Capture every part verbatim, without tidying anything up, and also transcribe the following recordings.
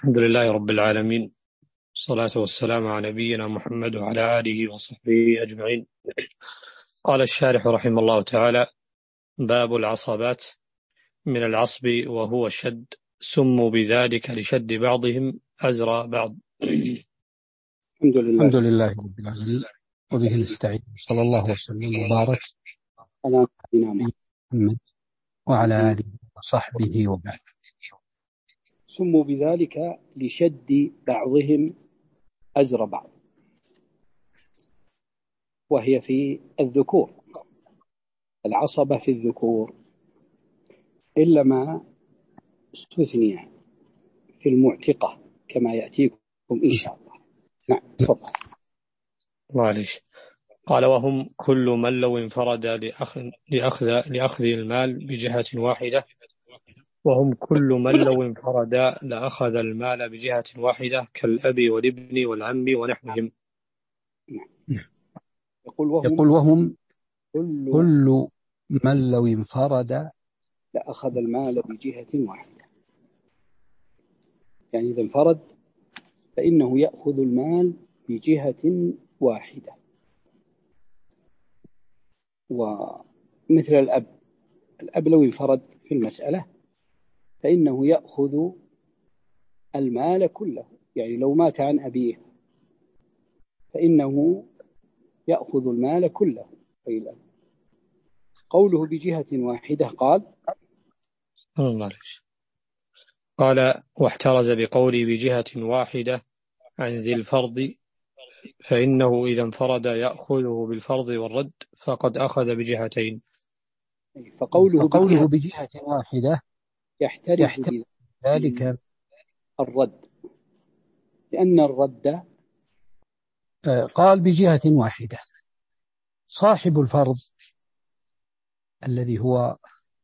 الحمد لله رب العالمين، الصلاة والسلام على نبينا محمد وعلى آله وصحبه أجمعين. قال الشارح رحمه الله تعالى: باب العصبات. من العصب وهو الشد، سموا بذلك لشد بعضهم أزرى بعض. الحمد لله الحمد لله رب العالمين، وبه نستعين، صلى الله وسلم وبارك على نبينا محمد وعلى آله وصحبه وبعد. سموا بذلك لشد بعضهم أزر بعض، وهي في الذكور، العصبة في الذكور، إلا ما استثني في المعتقة كما يأتيكم إن شاء الله. نعم تفضل. معليش. قال: وهم كل من لو انفرد لأخذ, لأخذ, لأخذ المال بجهة واحدة وهم كل من لو انفرد لأخذ المال بجهة واحدة كالأب والابن والعم ونحوهم. يقول وهم, يقول وهم كل, كل من لو انفرد لأخذ المال بجهة واحدة، يعني إذا انفرد فإنه يأخذ المال بجهة واحدة. ومثل الأب، الأب لو انفرد في المسألة فإنه يأخذ المال كله، يعني لو مات عن أبيه فإنه يأخذ المال كله أي الأب. قوله بجهة واحدة قال قال واحترز بقولي بجهة واحدة عن ذي الفرض، فإنه إذا انفرد يأخذه بالفرض والرد فقد أخذ بجهتين. فقوله, فقوله بجهة, بجهة واحدة يحترز, يحترز ذلك الرد، لأن الرد قال بجهة واحدة. صاحب الفرض الذي هو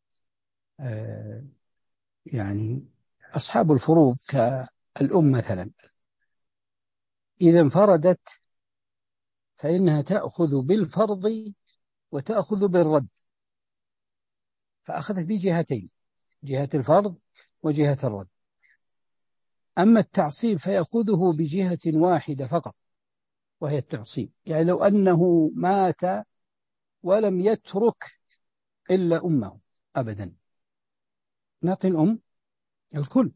يعني أصحاب الفروض كالأم مثلا، إذا انفردت فإنها تأخذ بالفرض وتأخذ بالرد، فأخذت بجهتين، جهة الفرض وجهة الرد. أما التعصيب فيأخذه بجهة واحدة فقط، وهي التعصيب، يعني لو أنه مات ولم يترك إلا أمه أبدا، نعطي الأم الكل،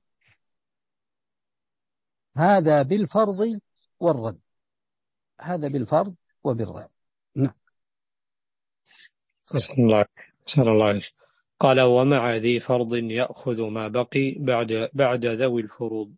هذا بالفرض والرد، هذا بالفرض وبالرد. نعم. الله الله عليه. قال: ومع ذي فرض يأخذ ما بقي بعد بعد ذوي الفروض.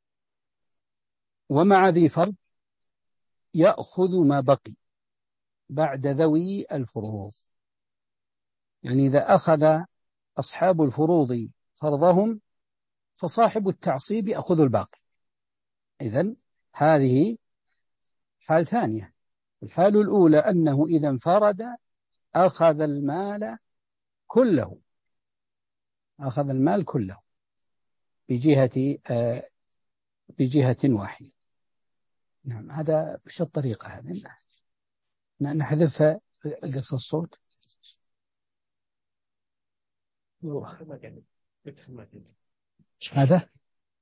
ومع ذي فرض يأخذ ما بقي بعد ذوي الفروض، يعني إذا أخذ أصحاب الفروض فرضهم فصاحب التعصيب يأخذ الباقي. إذن هذه حال ثانية. الحال الأولى أنه إذا انفرد أخذ المال كله، أخذ المال كله بجهة آه بجهة واحدة. نعم، هذا بش الطريقة هذه، نحذف قص الصوت. هذا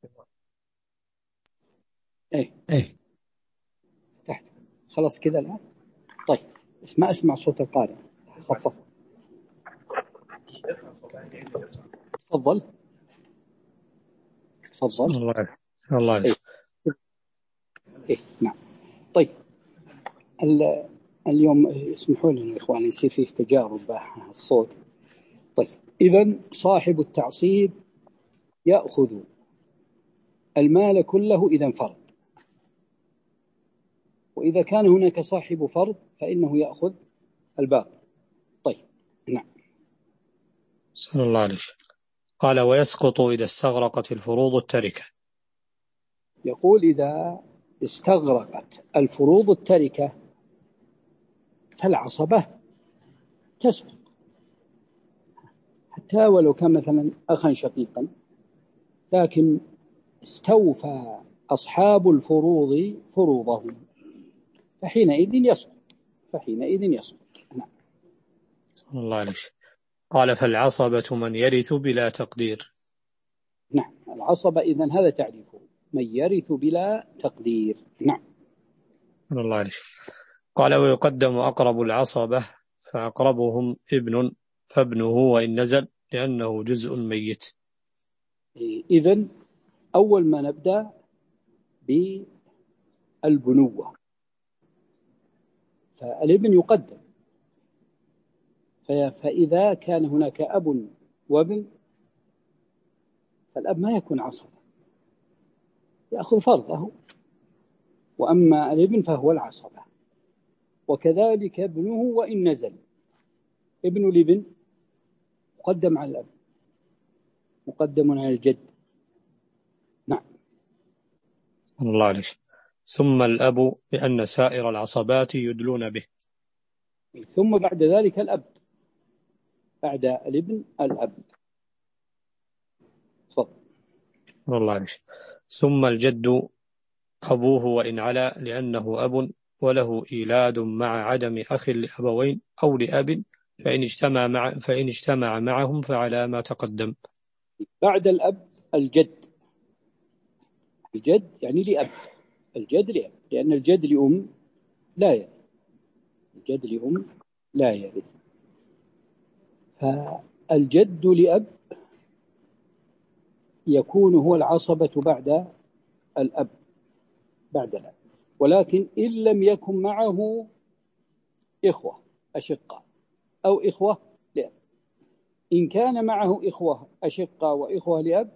ايه ايه تحت خلاص كذا الآن. طيب اسمع اسمع صوت القارئ. خفف. تفضل تفضل. الله الله إيه. إيه. نعم. طيب اليوم اسمحوا لنا يا إخواني يصير فيه تجارب الصوت. طيب إذن صاحب التعصيب يأخذ المال كله إذا انفرد، وإذا كان هناك صاحب فرض فإنه يأخذ الباقي. طيب نعم. صلى الله عليه. قال: ويسقط إذا استغرقت الفروض التركة. يقول إذا استغرقت الفروض التركة فالعصبة تسقط، حتى ولو كان مثلا أخا شقيقا، لكن استوفى أصحاب الفروض فروضهم فحينئذ يسقط فحينئذ يسقط. نعم. صلى الله عليه. قال: فالعصبة من يرث بلا تقدير. نعم العصبة إذن هذا تعريفه، من يرث بلا تقدير. نعم. الله عليك. قال ويقدم أقرب العصبة فأقربهم ابن فابنه وإن نزل لأنه جزء ميت. إذن أول ما نبدأ بالبنوة، فالابن يقدم، فإذا كان هناك أب وابن فالأب ما يكون عصبة، يأخذ فرضه، وأما الابن فهو العصبة. وكذلك ابنه وإن نزل، ابن الابن مقدم على الأب، مقدم على الجد. نعم. الله عليك. ثم الأب لأن سائر العصبات يدلون به. ثم بعد ذلك الأب، بعد الابن الأب. فضل. الله عليك. ثم الجد أبوه وإن علا لأنه أب وله إيلاد مع عدم أخ لأبوين أو لأب فإن اجتمع مع فإن اجتمع معهم فعلى ما تقدم. بعد الأب الجد، الجد يعني لأب، الجد لأب، لأن الجد لأم لا يرث، الجد لأم لا يرث. فالجد لأب يكون هو العصبة بعد الأب، بعد الأب، ولكن إن لم يكن معه إخوة أشقاء أو إخوة لأب. إن كان معه إخوة أشقاء وإخوة لأب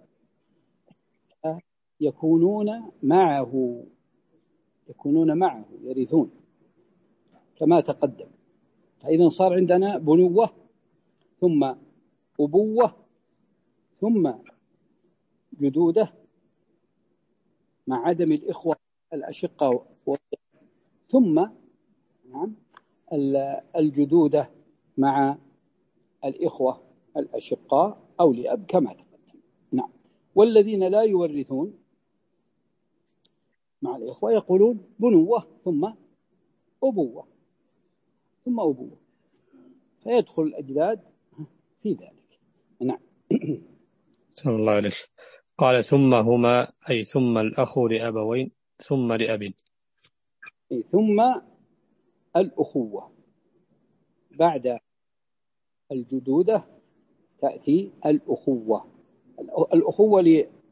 يكونون معه، يكونون معه يرثون كما تقدم. فإذا صار عندنا بنوة ثم أبوة ثم جدودة مع عدم الإخوة الأشقاء، ثم نعم الجدودة مع الإخوة الأشقاء أو لأب كما تقدم. نعم. والذين لا يورثون مع الإخوة يقولون بنوة ثم أبوة ثم أبوة، فيدخل الأجداد في ذلك. نعم. صلى الله عليه. قال ثم هما أي ثم الأخ لأبوين ثم لأب. ثم الأخوة، بعد الجدودة تأتي الأخوة، الأخوة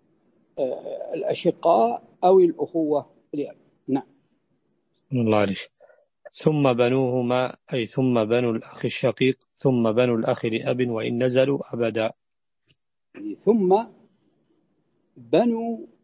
للأشقاء أو الأخوة لأب. نعم. الله عليه. ثم بنوهما أي ثم بنو الأخ الشقيق ثم بنو الأخ لأب وإن نزلوا أبدا. ثم بنو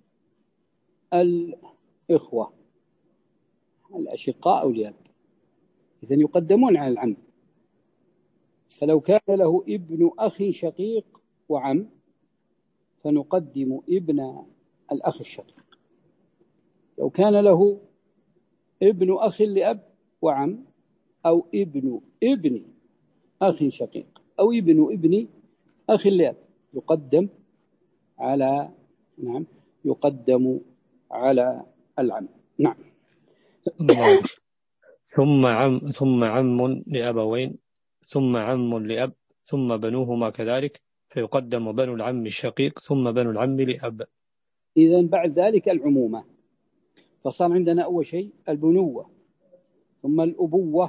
الإخوة الأشقاء أو لأب، إذن يقدمون على العم. فلو كان له ابن أخ شقيق وعم فنقدم ابن الأخ الشقيق. لو كان له ابن أخ لأب وعم أو ابن ابن أخ شقيق أو ابن ابن أخ لأب يقدم على نعم يقدم على العم. نعم. ثم عم ثم عم لأبوين ثم عم لأب ثم بنوهما كذلك فيقدم بنو العم الشقيق ثم بنو العم لأب. إذن بعد ذلك العمومة، فصار عندنا أول شيء البنوة ثم الأبوة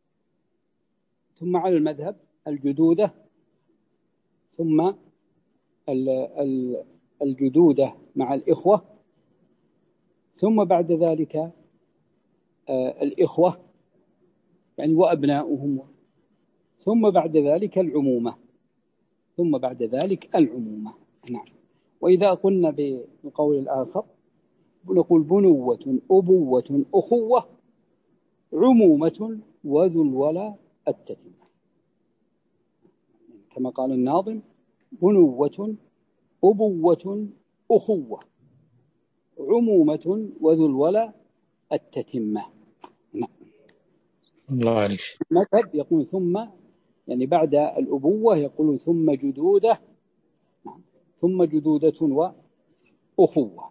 ثم على المذهب الجدودة ثم الجدودة مع الإخوة ثم بعد ذلك الإخوة يعني وأبناؤهم ثم بعد ذلك العمومة ثم بعد ذلك العمومة. نعم. وإذا قلنا بالقول الآخر نقول بنوة أبوة أخوة عمومة وذو الولا التتمة، كما قال الناظم بنوة أبوة أخوة عمومة وذو الولا التتمة. نعم. الله عليك. المذهب يقول ثم يعني بعد الأبوة يقول ثم جدودة. نعم. ثم جدودة وأخوة.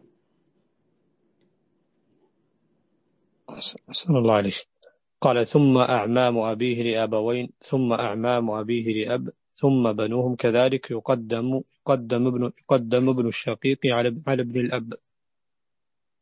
أحسن الله عليك. قال ثم أعمام أبيه لأبوين ثم أعمام أبيه لأب ثم بنوهم كذلك يقدم يقدم ابن يقدم ابن الشقيق على على ابن الأب.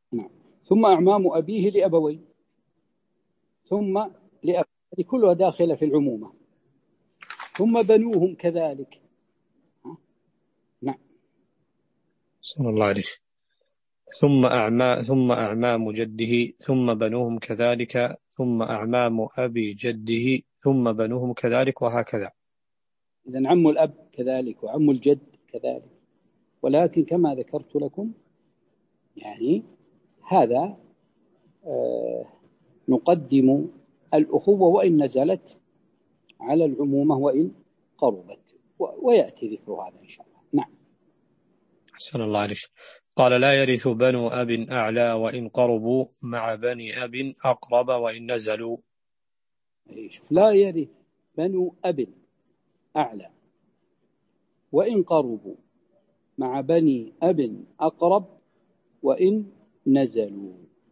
نعم. ثم أعمام أبيه لأبوين، ثم لأب، هذه كلها داخلة في العمومة. ثم بنوهم كذلك. نعم. صلى الله عليه. ثم أعمام ثم أعمام جده ثم بنوهم كذلك ثم أعمام أبي جده ثم بنوهم كذلك وهكذا. إذن عم الأب كذلك وعم الجد كذلك، ولكن كما ذكرت لكم يعني هذا آه نقدم الأخوة وإن نزلت على العمومة وإن قربت، ويأتي ذكر هذا إن شاء الله. نعم. أحسن الله عليك. قال لا يرث بنو أب أعلى وإن قربوا مع بني أب أقرب وإن نزلوا. شوف، لا يرث بنو أب أعلى وإن قربوا مع بني أب أقرب وإن نزلوا.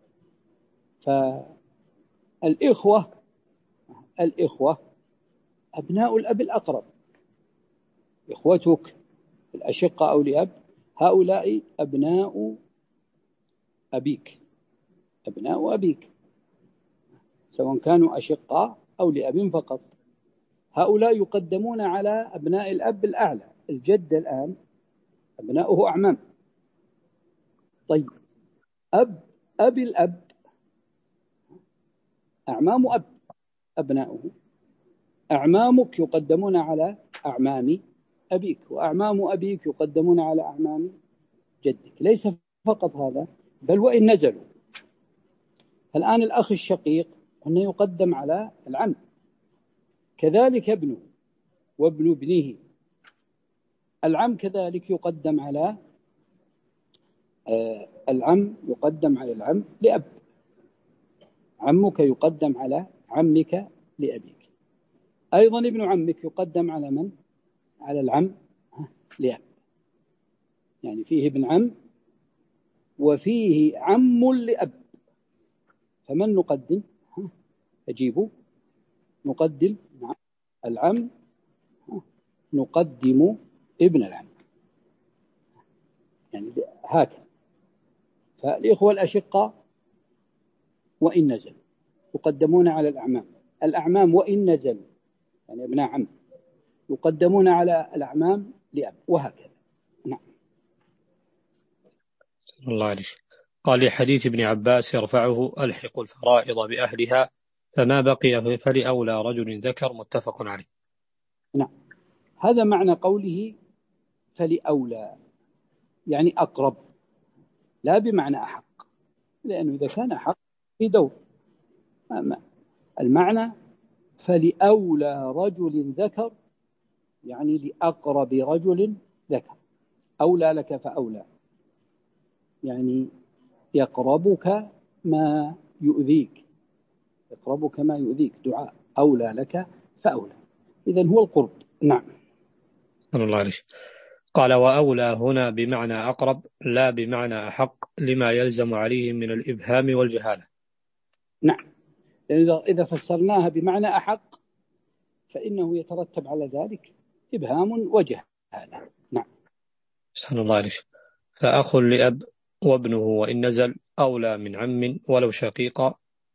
فالإخوة الإخوة أبناء الأب الأقرب، إخوتك الأشقة أو لأب هؤلاء أبناء أبيك، أبناء أبيك سواء كانوا أشقاء أو لأب فقط. هؤلاء يقدمون على أبناء الأب الأعلى. الجد الآن أبناؤه أعمام. طيب أب أبي الأب أعمام أب أبناؤه، أعمامك يقدمون على أعمام أبيك، وأعمام أبيك يقدمون على أعمام جدك. ليس فقط هذا، بل وإن نزلوا. الآن الأخ الشقيق أنه يقدم على العم، كذلك ابنه وابن ابنه. العم كذلك يقدم على آه العم يقدم على العم لأب، عمك يقدم على عمك لأبيك. أيضا ابن عمك يقدم على من؟ على العم لأب. يعني فيه ابن عم وفيه عم لأب، فمن نقدم؟ أجيبوا. نقدم العم، نقدم ابن العم، يعني هكذا. فالإخوة الأشقاء وإن نزلوا يقدمون على الأعمام، الأعمام وإن نزلوا يعني ابناء عم يقدمون على الأعمام لأب، وهكذا. نعم. صلى الله عليه. قال لحديث ابن عباس يرفعه ألحق الفرائض بأهلها فما بقي فلأولى رجل ذكر، متفق عليه. نعم. هذا معنى قوله فلأولى، يعني أقرب، لا بمعنى أحق، لأنه إذا كان أحق في دور. المعنى فلأولى رجل ذكر، يعني لأقرب رجل ذكر. أولى لك فأولى، يعني يقربك ما يؤذيك، يقربك ما يؤذيك، دعاء أولى لك فأولى. إذن هو القرب. نعم. صلى الله عليه. قال وأولى هنا بمعنى أقرب لا بمعنى أحق، لما يلزم عليه من الإبهام والجهالة. نعم، إذا إذا فسرناها بمعنى أحق فإنه يترتب على ذلك إبهام وجهالة. نعم. صلى الله عليه. فأخ لأب وابنه وإن نزل أولى من عم ولو شقيقا،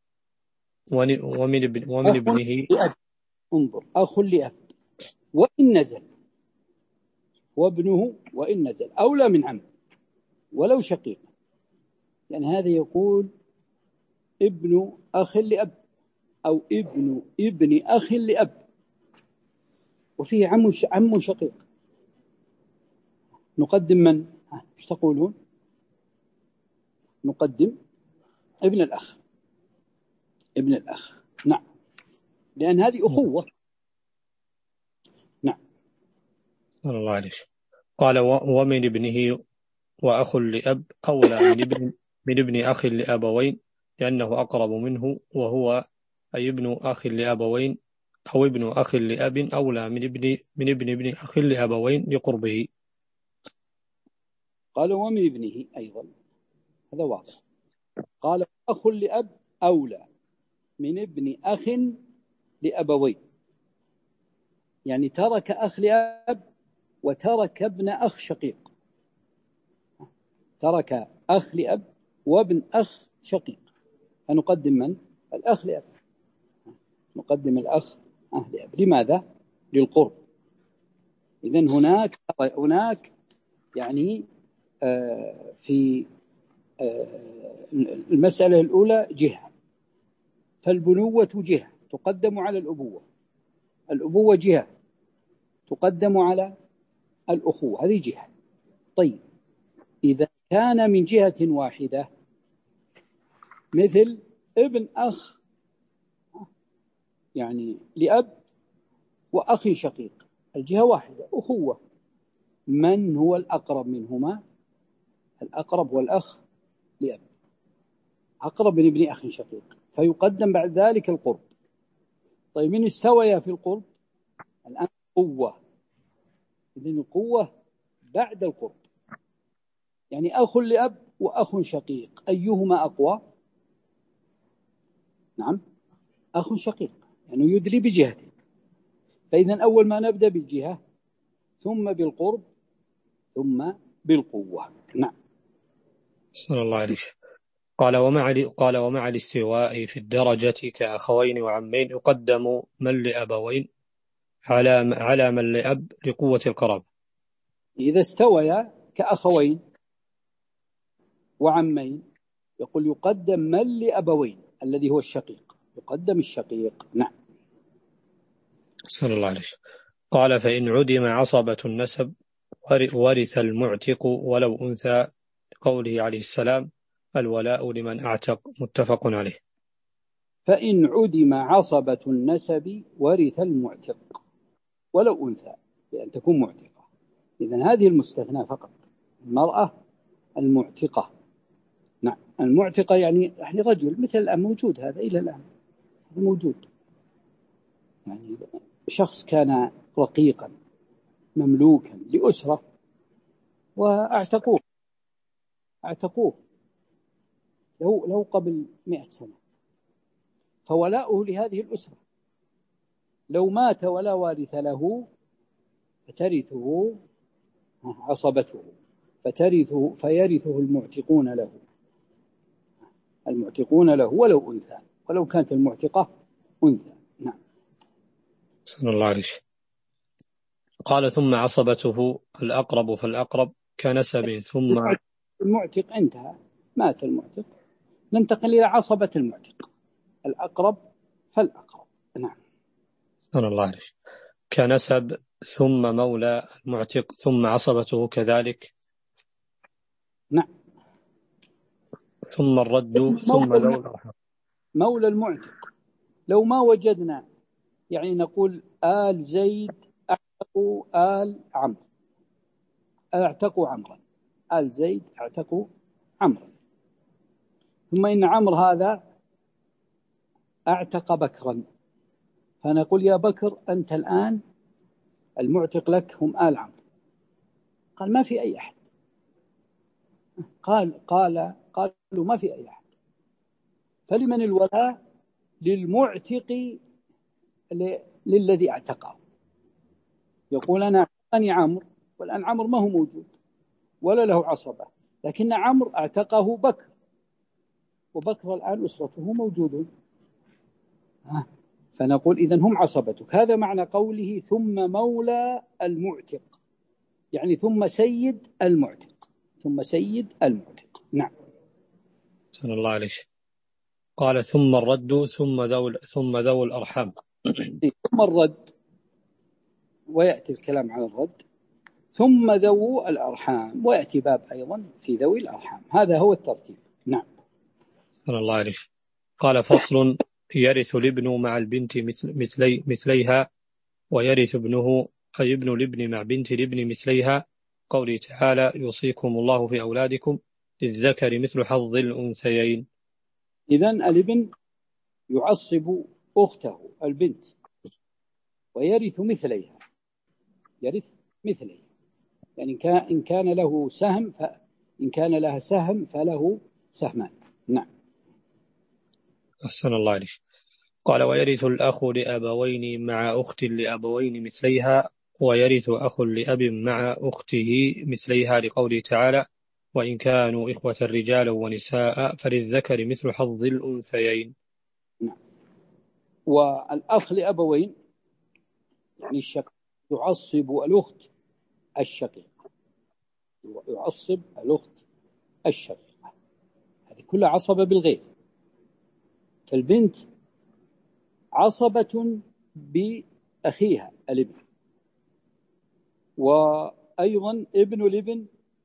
ومن ابن ومن ابنه. لأب. انظر، أخ لأب وإن نزل، وابنه وإن نزل أولى من عم ولو شقيق. يعني هذا يقول ابن أخ لأب أو ابن ابن أخ لأب، وفيه عم عم شقيق. نقدم من؟ ايش تقولون؟ نقدم ابن الأخ، ابن الأخ. نعم، لأن هذه أخوة. نعم. صلى الله عليه. قال ومن ابنه وأخ لأب أولى من ابن من ابن أخ لأبوين، لأنه أقرب منه، وهو أي ابن أخ لأبوين أو ابن أخ لأب أولى من ابن من ابن ابن أخ لأبوين لقربه. قال ومن ابنه أيضا، هذا واضح. قال أخ لأب أولى من ابن أخ لأبوين، يعني ترك أخ لأب وترك ابن أخ شقيق. ترك أخ لأب وابن أخ شقيق، فنقدم من؟ الأخ لأب، نقدم الأخ لأب. لماذا؟ للقرب. إذن هناك هناك يعني آه في آه المسألة الأولى جهة، فالبنوة جهة تقدم على الأبوة، الأبوة جهة تقدم على الأخوة، هذه جهة. طيب إذا كان من جهة واحدة مثل ابن أخ يعني لأب وأخ شقيق، الجهة واحدة أخوة، من هو الأقرب منهما؟ الأقرب هو الأخ لأب، أقرب من ابن أخ شقيق، فيقدم بعد ذلك القرب. طيب من استويا في القرب؟ الآن قوة، إذن القوة بعد القرب، يعني أخ لأب وأخ شقيق، أيهما أقوى؟ نعم أخ شقيق، يعني يدلي بجهته. فإذا أول ما نبدأ بالجهة ثم بالقرب ثم بالقوة. نعم. صلى الله عليه وسلم. قال ومع قال ومع الاستواء في الدرجة كأخوين وعمين يقدم من لأبوين على على من لأب لقوة القرابة. إذا استويا كأخوين وعمين يقول يقدم من لأبوين الذي هو الشقيق، يقدم الشقيق. نعم. صلى الله عليه وسلم. قال فإن عدم عصبة النسب ورث المعتق ولو أنثى، قوله عليه السلام الولاء لمن أعتق، متفق عليه. فإن عدم عصبة النسب ورث المعتق ولو أنثى، بأن تكون معتقة. إذن هذه المستثنى فقط، المرأة المعتقة. نعم المعتقة يعني يعني رجل مثل الآن موجود، هذا إلى الآن موجود، يعني شخص كان رقيقا مملوكا لأسرة وأعتقوه أعتقوه له له قبل مئة سنة، فولاؤه لهذه الأسرة، لو مات ولا وارث له فترثه عصبته، فترثه فيرثه المعتقون له المعتقون له ولو أنثى، ولو كانت المعتقة أنثى. نعم. صلى الله عليه وسلم. قال ثم عصبته الأقرب فالأقرب كنسب. ثم المعتق انتهى، مات المعتق، ننتقل إلى عصبة المعتق، الأقرب فالأقرب. نعم. صلى الله عليه وسلم. كنسب ثم مولى المعتق ثم عصبته كذلك. نعم. ثم الرد ثم ذو الأرحام. مولى المعتق لو ما وجدنا، يعني نقول آل زيد اعتقوا آل عمرو، اعتقوا عمرا، آل زيد اعتقوا عمرا، ثم إن عمرو هذا اعتق بكرا، فنقول يا بكر أنت الآن المعتق لك هم آل عمرو. قال ما في أي أحد، قال قال قالوا ما في أي أحد، فلمن الولاء؟ للمعتق للذي اعتقه. يقول أنا اعتقني عمرو، والآن عمرو ما هو موجود ولا له عصبة، لكن عمرو اعتقه بكر، وبكر الآن أسرته موجودون، فنقول إذن هم عصبتك. هذا معنى قوله ثم مولى المعتق، يعني ثم سيد المعتق، ثم سيد المعتق. نعم. صلى الله عليه وسلم. قال ثم الرد ثم ذو ثم ذو الأرحام. ثم الرد، ويأتي الكلام على الرد، ثم ذو الأرحام، ويأتي باب أيضا في ذوي الأرحام. هذا هو الترتيب. نعم. صلى الله عليه وسلم. قال فصل يرث الابن مع البنت مثل مثلي مثليها، ويرث ابنه أي ابن الابن مع بنت الابن مثليها، قوله تعالى يوصيكم الله في أولادكم للذكر مثل حظ الأنثيين. إذن الابن يعصب أخته البنت ويرث مثليها، يرث مثليها، يعني إن كان له سهم فإن كان لها سهم فله سهمان. نعم. أحسن الله عليك. قال ويرث الأخ لأبوين مع أخت لأبوين مثليها، ويرث أخ لأب مع أخته مثليها، لقوله تعالى وإن كانوا إخوة رجالا ونساء فللذكر مثل حظ الأنثيين. نعم. والأخ لأبوين يعني الشقيق يعصب الأخت الشقيقة، يعصب الأخت الشقيقة، هذه كلها عصبة بالغير. فالبنت عصبة بأخيها الابن، وأيضا ابن الابن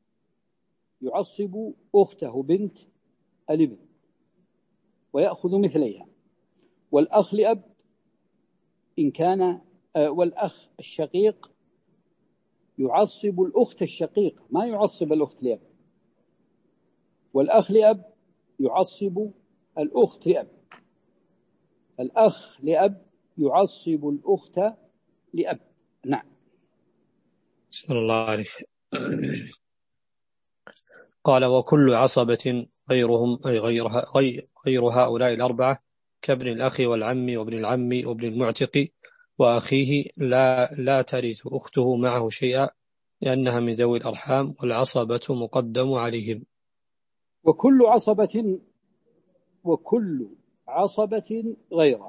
يعصب أخته بنت الابن ويأخذ مثليها. والأخ لأب إن كان آه والأخ الشقيق يعصب الأخت الشقيقة، ما يعصب الأخت لأب. والأخ لأب يعصب الأخت لأب. الأخ لأب يعصب الأخت لأب. نعم. بسم الله عليك. قال وكل عصبة غيرهم أي غير, غير هؤلاء الأربعة كابن الأخ والعم وابن العم وابن المعتق وأخيه لا, لا ترث أخته معه شيئا لأنها من ذوي الأرحام والعصبة مقدم عليهم. وكل عصبة وكل عصبة غيرهم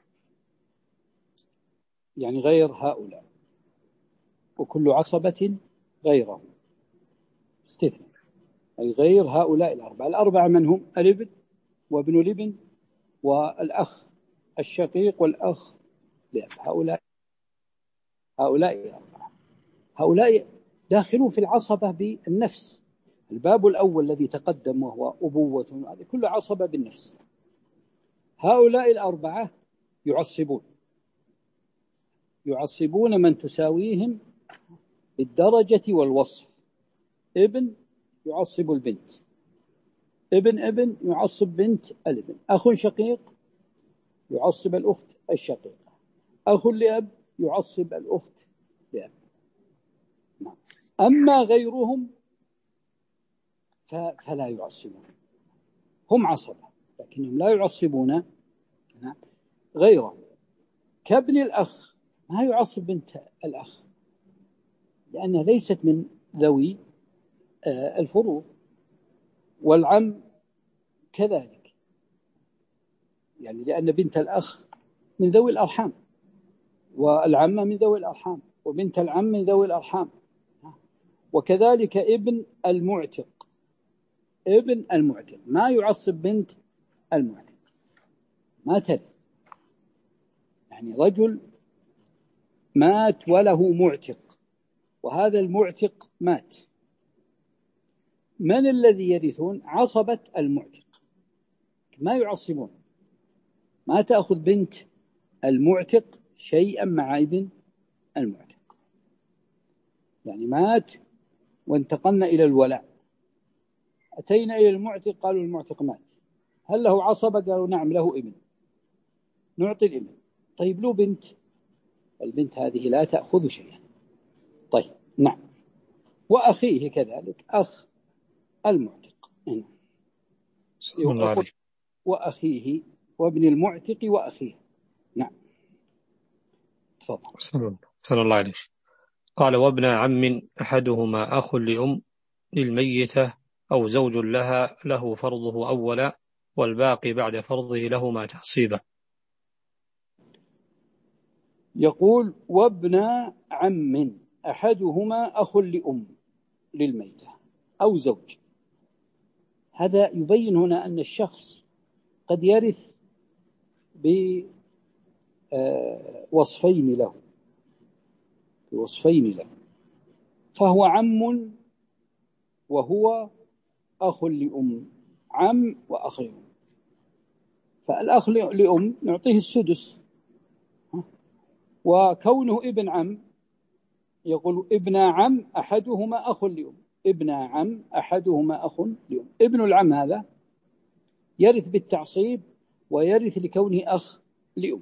يعني غير هؤلاء، وكل عصبة غيرهم استثناء، أي غير هؤلاء الأربعة. الأربعة من هم؟ الابن وابن الابن والأخ الشقيق والأخ لأب. هؤلاء هؤلاء الأربعة هؤلاء داخلون في العصبة بالنفس. الباب الأول الذي تقدم وهو أبوة، هذه كل عصبة بالنفس. هؤلاء الأربعة يعصبون يعصبون من تساويهم بالدرجة والوصف. ابن يعصب البنت، ابن ابن يعصب بنت الابن، أخ شقيق يعصب الأخت الشقيقة، أخ لأب يعصب الأخت لأب. أما غيرهم فلا يعصبون، هم عصبة لكنهم لا يعصبون غيرهم. كابن الأخ ما يعصب بنت الأخ لأنها ليست من ذوي الفروض، والعم كذلك يعني لأن بنت الأخ من ذوي الأرحام، والعمة من ذوي الأرحام، وبنت العم من ذوي الأرحام. وكذلك ابن المعتق ابن المعتق ما يعصب بنت المعتق، ما ترث. يعني رجل مات وله معتق وهذا المعتق مات، من الذي يرثون؟ عصبة المعتق، ما يعصبون. ما تأخذ بنت المعتق شيئا مع ابن المعتق. يعني مات وانتقلنا إلى الولاء، أتينا إلى المعتق قالوا المعتق مات، هل له عصبة؟ قالوا نعم له ابن، نعطي الابن. طيب له بنت، البنت هذه لا تأخذ شيئا. طيب نعم. وأخيه كذلك أخ المعتق. نعم. وأخيه وابن المعتق وأخيه. نعم. تفضل. صلى الله عليه. قال وابن عم أحدهما أخ لأم للميتة أو زوج لها له فرضه أولا والباقي بعد فرضه له ما تعصيبه. يقول وابن عم أحدهما أخ لأم للميتة أو زوج. هذا يبين هنا أن الشخص قد يرث بوصفين له بوصفين له فهو عم وهو أخ لأم، عم وأخ لأم. فالأخ لأم نعطيه السدس، وكونه ابن عم يقول ابن عم أحدهما أخ لأم، ابن عم أحدهما أخ لأم. ابن العم هذا يرث بالتعصيب ويرث لكونه أخ لأم.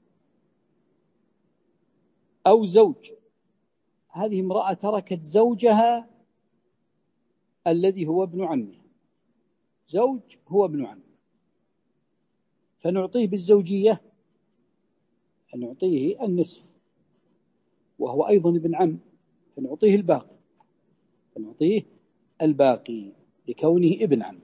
أو زوج، هذه امرأة تركت زوجها الذي هو ابن عمها، زوج هو ابن عم، فنعطيه بالزوجية، فنعطيه النصف، وهو أيضا ابن عم، فنعطيه الباقي فنعطيه الباقي لكونه ابن عم.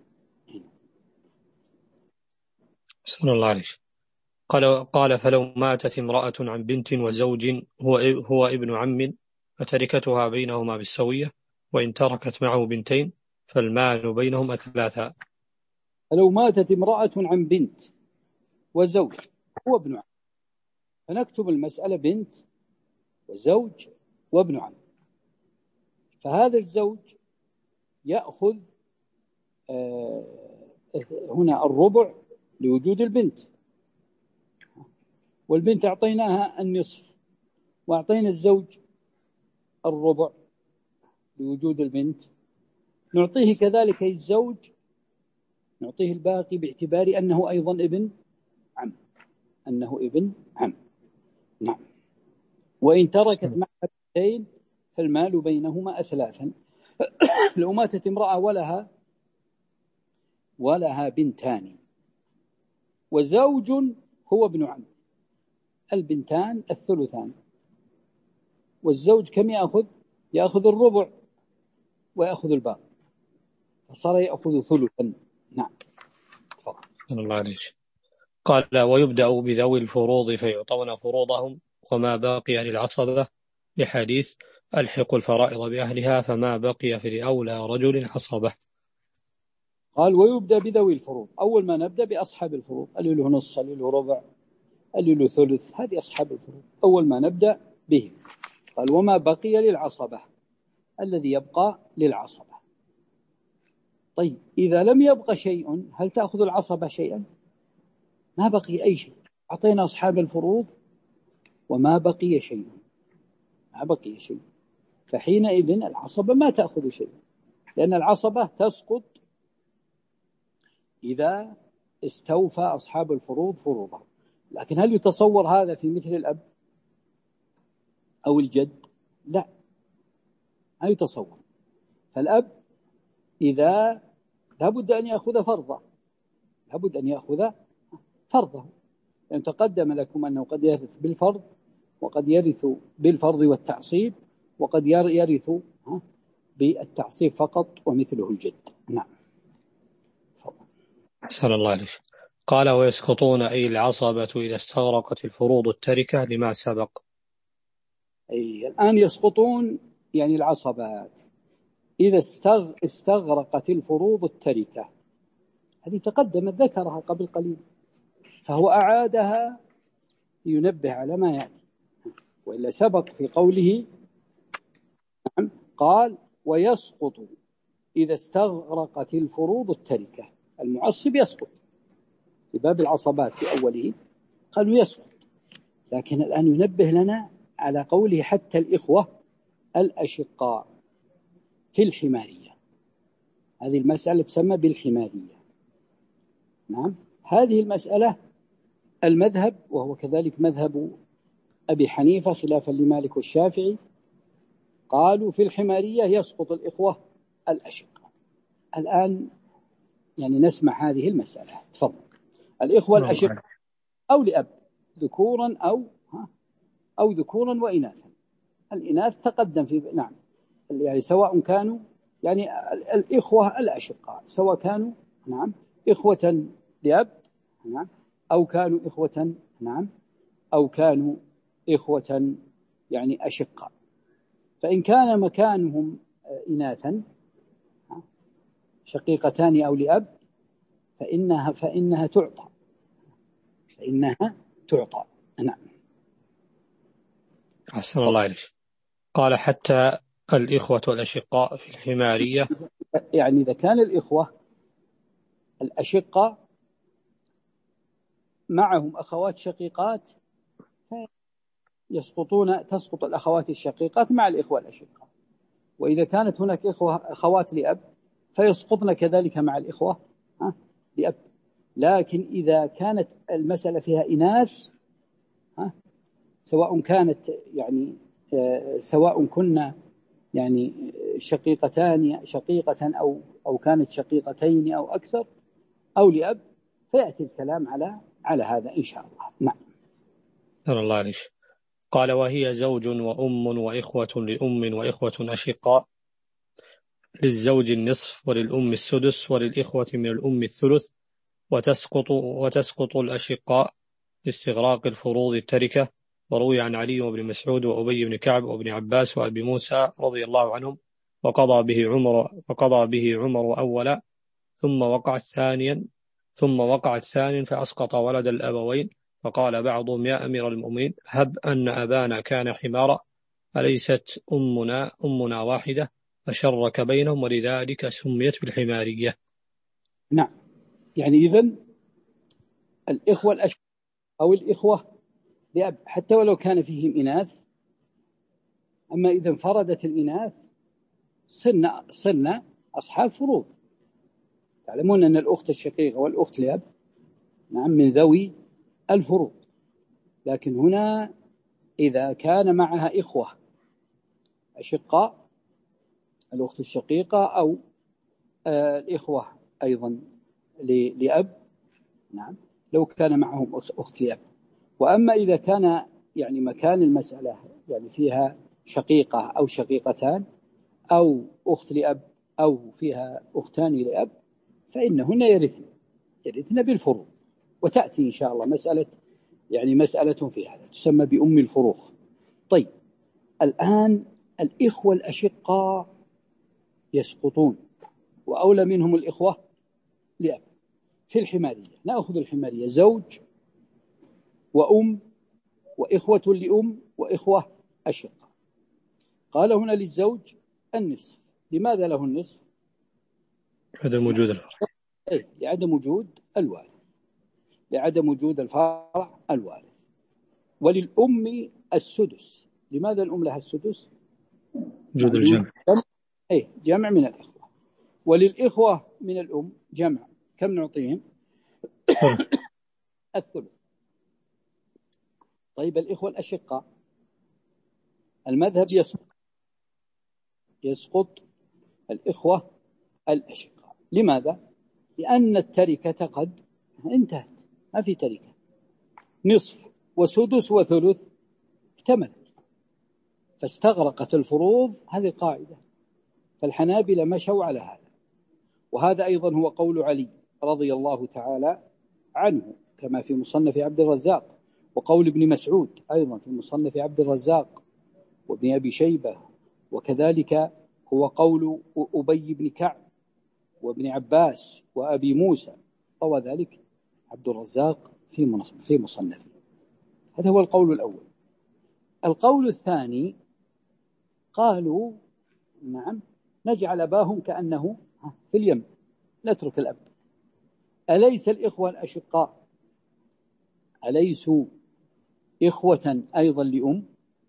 بسم الله عليك. قال قال فلو ماتت امرأة عن بنت وزوج هو هو ابن عم فتركتها بينهما بالسوية، وإن تركت معه بنتين فالمال بينهما ثلاثا. فلو ماتت امرأة عن بنت وزوج هو ابن عم، فنكتب المسألة بنت وزوج وابن عم. فهذا الزوج يأخذ آه هنا الربع لوجود البنت، والبنت أعطيناها النصف، وأعطينا الزوج الربع لوجود البنت، نعطيه كذلك الزوج، نعطيه الباقي باعتبار أنه أيضا ابن عم، أنه ابن عم. نعم. وإن تركت معها بنتين فالمال بينهما أثلاثا. لو ماتت امرأة ولها ولها بنتان وزوج هو ابن عم، البنتان الثلثان، والزوج كم يأخذ؟ يأخذ الربع ويأخذ الباقي، فصار يأخذ ثلثا. نعم. الله عليك. قال ويبدأ بذوي الفروض فيعطون فروضهم وما بقي للعصبة، لحديث ألحق الفرائض بأهلها فما بقي في أولى رجل عصبة. قال ويبدأ بذوي الفروض، أول ما نبدأ بأصحاب الفروض، اللي له نص، اللي له ربع، اللي له ثلث، هذه أصحاب الفروض أول ما نبدأ بهم. قال وما بقي للعصبة، الذي يبقى للعصبة. طيب إذا لم يبقى شيء هل تأخذ العصبة شيئا؟ ما بقي أي شيء، أعطينا أصحاب الفروض وما بقي شيء، ما بقي شيء، فحينئذ العصبة ما تأخذ شيء، لأن العصبة تسقط إذا استوفى أصحاب الفروض فروضهم. لكن هل يتصور هذا في مثل الأب أو الجد؟ لا، ما يتصور. فالأب إذا لابد أن يأخذ فرضه، لابد أن يأخذ فرضه، لأن تقدم لكم أنه قد يرث بالفرض، وقد يرث بالفرض والتعصيب، وقد يرث بالتعصيب فقط ومثله الجد. نعم. أحسن الله عليك. قال ويسقطون أي العصبة إذا استغرقت الفروض التركة لما سبق. أي الآن يسقطون يعني العصبات إذا استغرقت الفروض التركة، هذه تقدمت ذكرها قبل قليل، فهو أعادها لينبه على ما يأتي، وإلا سبق في قوله نعم قال ويسقط إذا استغرقت الفروض التركة. المعصب يسقط في باب العصبات في أوله قالوا يسقط، لكن الآن ينبه لنا على قوله حتى الإخوة الأشقاء في الحمارية، هذه المسألة تسمى بالحمارية. نعم. هذه المسألة المذهب، وهو كذلك مذهب أبي حنيفة خلافا لمالك والشافعي، قالوا في الحمارية يسقط الإخوة الأشقاء. الآن يعني نسمع هذه المسألة. تفضل. الإخوة الأشقاء أو لأب، ذكورا أو أو ذكورا وإناثا. الإناث تقدم في نعم، يعني سواء كانوا يعني الإخوة الأشقاء سواء كانوا نعم إخوة لأب نعم أو كانوا إخوة نعم أو كانوا إخوة يعني أشقاء. فإن كان مكانهم إناثا شقيقتان أو لأب فإنها فإنها تعطى فإنها تعطى. نعم. أحسن الله عليك. قال حتى الإخوة الأشقاء في الحمارية، يعني إذا كان الإخوة الأشقاء معهم أخوات شقيقات يسقطون، تسقط الأخوات الشقيقات مع الإخوة الأشقاء. وإذا كانت هناك إخوة أخوات لأب فيسقطن كذلك مع الإخوة لأب. لكن إذا كانت المسألة فيها إناث سواء كانت يعني سواء كنا يعني شقيقتان شقيقة أو أو كانت شقيقتين أو أكثر أو لأب، فيأتي الكلام على على هذا إن شاء الله. نعم. أحسن الله عليك. قال وهي زوج وأم وإخوة لأم وإخوة أشقاء، للزوج النصف وللأم السدس وللإخوة من الأم الثلث، وتسقط, وتسقط الأشقاء لاستغراق الفروض التركة. وروي عن علي وابن مسعود وأبي بن كعب وابن عباس وأبي موسى رضي الله عنهم وقضى به عمر فقضى به عمر أولا ثم وقع الثانيا ثم وقع الثاني فأسقط ولد الأبوين، فقال بعضهم يا أمير المؤمنين هب أن أبانا كان حمارا أليست أمنا أمنا واحدة، فشرك بينهم ولذلك سميت بالحمارية. نعم، يعني إذن الإخوة الأشقاء أو الإخوة لأب حتى ولو كان فيهم إناث، أما إذا انفردت الإناث صرنا صرنا أصحاب فروض. تعلمون أن الأخت الشقيقة والأخت لأب نعم من ذوي الفروض، لكن هنا إذا كان معها إخوة أشقاء الأخت الشقيقة أو آه الإخوة أيضا لأب، نعم لو كان معهم أخت لأب. وأما إذا كان يعني مكان المسألة يعني فيها شقيقة أو شقيقتان أو أخت لأب أو فيها أختان لأب فإنهن يرثن يرثن بالفروض، وتأتي إن شاء الله مسألة يعني مسألة في هذا تسمى بأم الفروخ. طيب الآن الإخوة الأشقاء يسقطون، وأولى منهم الإخوة لأب. في الحمارية نأخذ الحمارية زوج وأم وإخوة لأم وإخوة أشقاء. قال هنا للزوج النصف. لماذا له النصف؟ عدم وجود الفرع. أي لعدم وجود الوارث، لعدم وجود الفرع الوارث. وللأم السدس. لماذا الأم لها السدس؟ وجود الجمع. أي جمع من الإخوة. وللإخوة من الأم جمع، كم نعطيهم؟ الثلث. طيب الإخوة الأشقاء المذهب يسقط يسقط الإخوة الأشقاء. لماذا؟ لأن التركة قد انتهت، ما في تركة. نصف وسدس وثلث اكتملت فاستغرقت الفروض، هذه قاعدة. فالحنابلة مشوا على هذا، وهذا أيضا هو قول علي رضي الله تعالى عنه كما في مصنف عبد الرزاق، وقول ابن مسعود أيضا في مصنف عبد الرزاق وابن أبي شيبة، وكذلك هو قول أبي بن كعب وابن عباس وأبي موسى، روى ذلك عبد الرزاق في مصنفه. هذا هو القول الأول. القول الثاني قالوا نعم نجعل أباهم كأنه في اليم، نترك الأب. أليس الإخوة الأشقاء أليسوا إخوة أيضا لأم؟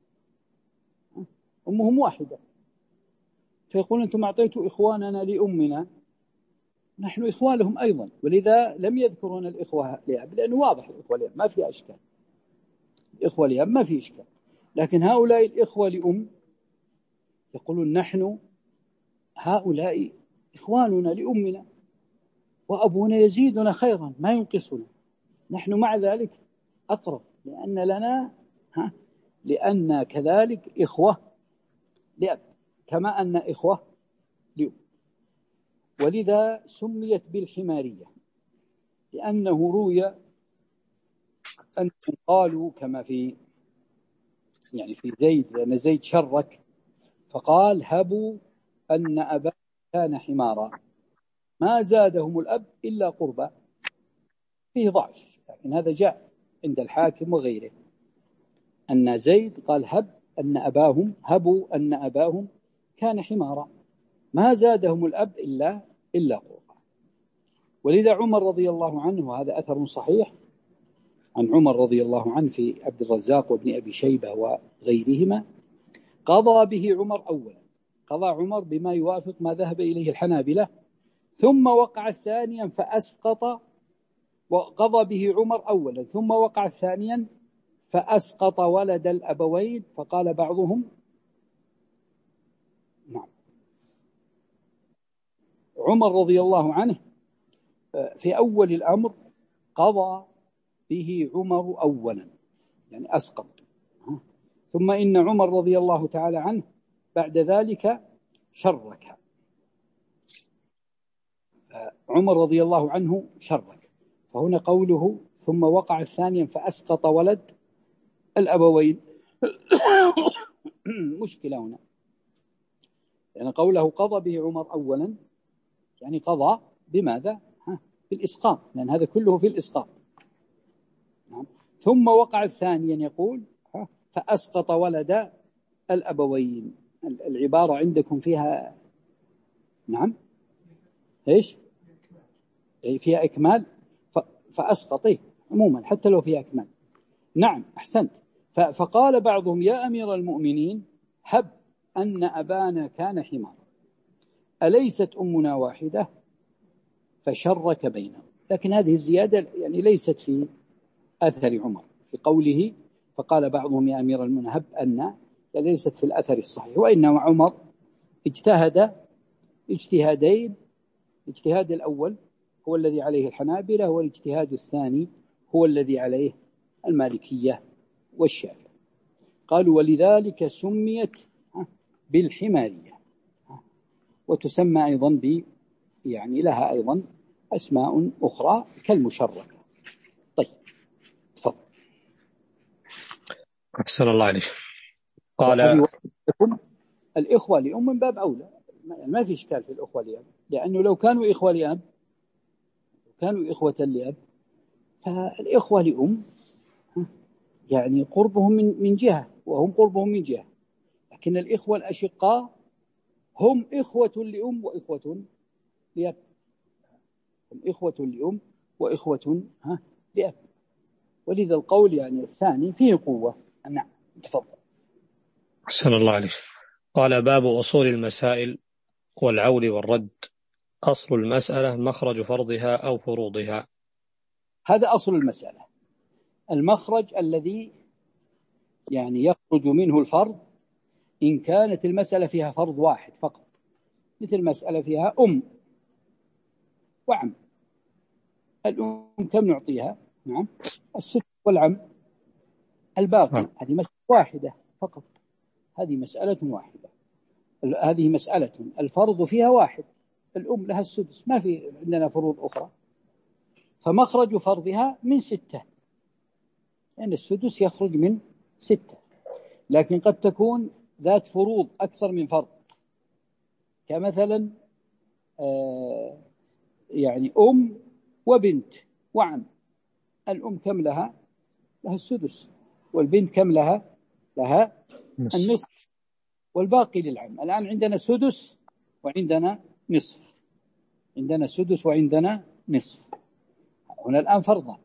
أمهم واحدة، فيقول أنتم أعطيتوا إخواننا لأمنا، نحن إخوان لهم أيضا. ولذا لم يذكرون الإخوة لأب، لأنه واضح الإخوة لأب ما في أشكال، الإخوة لأب ما في إشكال. لكن هؤلاء الإخوة لأم يقولون نحن هؤلاء إخواننا لأمنا وأبونا يزيدنا خيرا ما ينقصنا، نحن مع ذلك أقرب، لأن لنا ها لأن كذلك إخوة لأب كما أن إخوة لأم. ولذا سميت بالحمارية، لأنه روي أنهم قالوا كما في يعني في زيد، لأن زيد شرك فقال هبوا أن أبا كان حمارا ما زادهم الأب إلا قربا، فيه ضعف، لكن هذا جاء عند الحاكم وغيره أن زيد قال هب أن أباهم هبوا أن أباهم كان حمارا ما زادهم الأب إلا إلا قربا. ولذا عمر رضي الله عنه، وهذا أثر صحيح عن عمر رضي الله عنه في عبد الرزاق وابن أبي شيبة وغيرهما، قضى به عمر أولا، قضى عمر بما يوافق ما ذهب إليه الحنابلة، ثم وقع ثانيا فأسقط، وقضى به عمر أولا ثم وقع ثانيا فأسقط ولد الأبوين. فقال بعضهم نعم عمر رضي الله عنه في أول الأمر قضى به عمر أولا يعني أسقط، ثم إن عمر رضي الله تعالى عنه بعد ذلك شرك عمر رضي الله عنه شرك، فهنا قوله ثم وقع الثانيا فأسقط ولد الأبوين مشكلة هنا، لأن يعني قوله قضى به عمر أولا يعني قضى بماذا؟ ها في الإسقاط، لأن هذا كله في الإسقاط. نعم. ثم وقع الثانيا يقول ها فأسقط ولد الأبوين. العبارة عندكم فيها نعم إيش؟ فيها إكمال، فأسقطه عموما حتى لو فيها إكمال. نعم أحسنت. فقال بعضهم يا أمير المؤمنين هب أن أبانا كان حمار أليست أمنا واحدة؟ فشرك بينهم. لكن هذه الزيادة يعني ليست في أثر عمر في قوله فقال بعضهم يا أمير المؤمنين هب أن، ليست في الأثر الصحيح، وإنما عمر اجتهد اجتهادين، الاجتهاد الأول هو الذي عليه الحنابلة، والاجتهاد الثاني هو الذي عليه المالكية والشافعية. قالوا ولذلك سميت بالحمارية، وتسمى أيضا ب يعني لها أيضا أسماء أخرى كالمشركة. طيب تفضل. أحسن الله عليك. قال الإخوة لأم من باب أولى، ما في إشكال في الأخوة لأب، لأنه لو كانوا إخوة لأب كانوا إخوة لأب فالإخوة لأم يعني قربهم من من جهة وهم قربهم من جهة، لكن الإخوة الأشقاء هم إخوة لأم وإخوة لأب، هم إخوة لأم وإخوة ها لأب، ولذا القول يعني الثاني فيه قوة. نعم تفضل. أحسن الله عليك. قال باب أصول المسائل والعول والرد. أصل المسألة مخرج فرضها أو فروضها. هذا أصل المسألة، المخرج الذي يعني يخرج منه الفرض إن كانت المسألة فيها فرض واحد فقط، مثل مسألة فيها أم وعم. الأم كم نعطيها؟ نعم السدس، والعم الباقي. هذه مسألة واحدة فقط، هذه مسألة واحدة، هذه مسألة الفرض فيها واحد، الأم لها السدس، ما في عندنا فروض أخرى، فمخرج فرضها من ستة، لأن يعني السدس يخرج من ستة. لكن قد تكون ذات فروض أكثر من فرض، كمثلا آه يعني أم وبنت وعم. الأم كم لها؟ لها السدس، والبنت كم لها؟ لها النصف، والباقي للعم. الآن عندنا سدس وعندنا نصف، عندنا سدس وعندنا نصف، هنا الآن فرضا،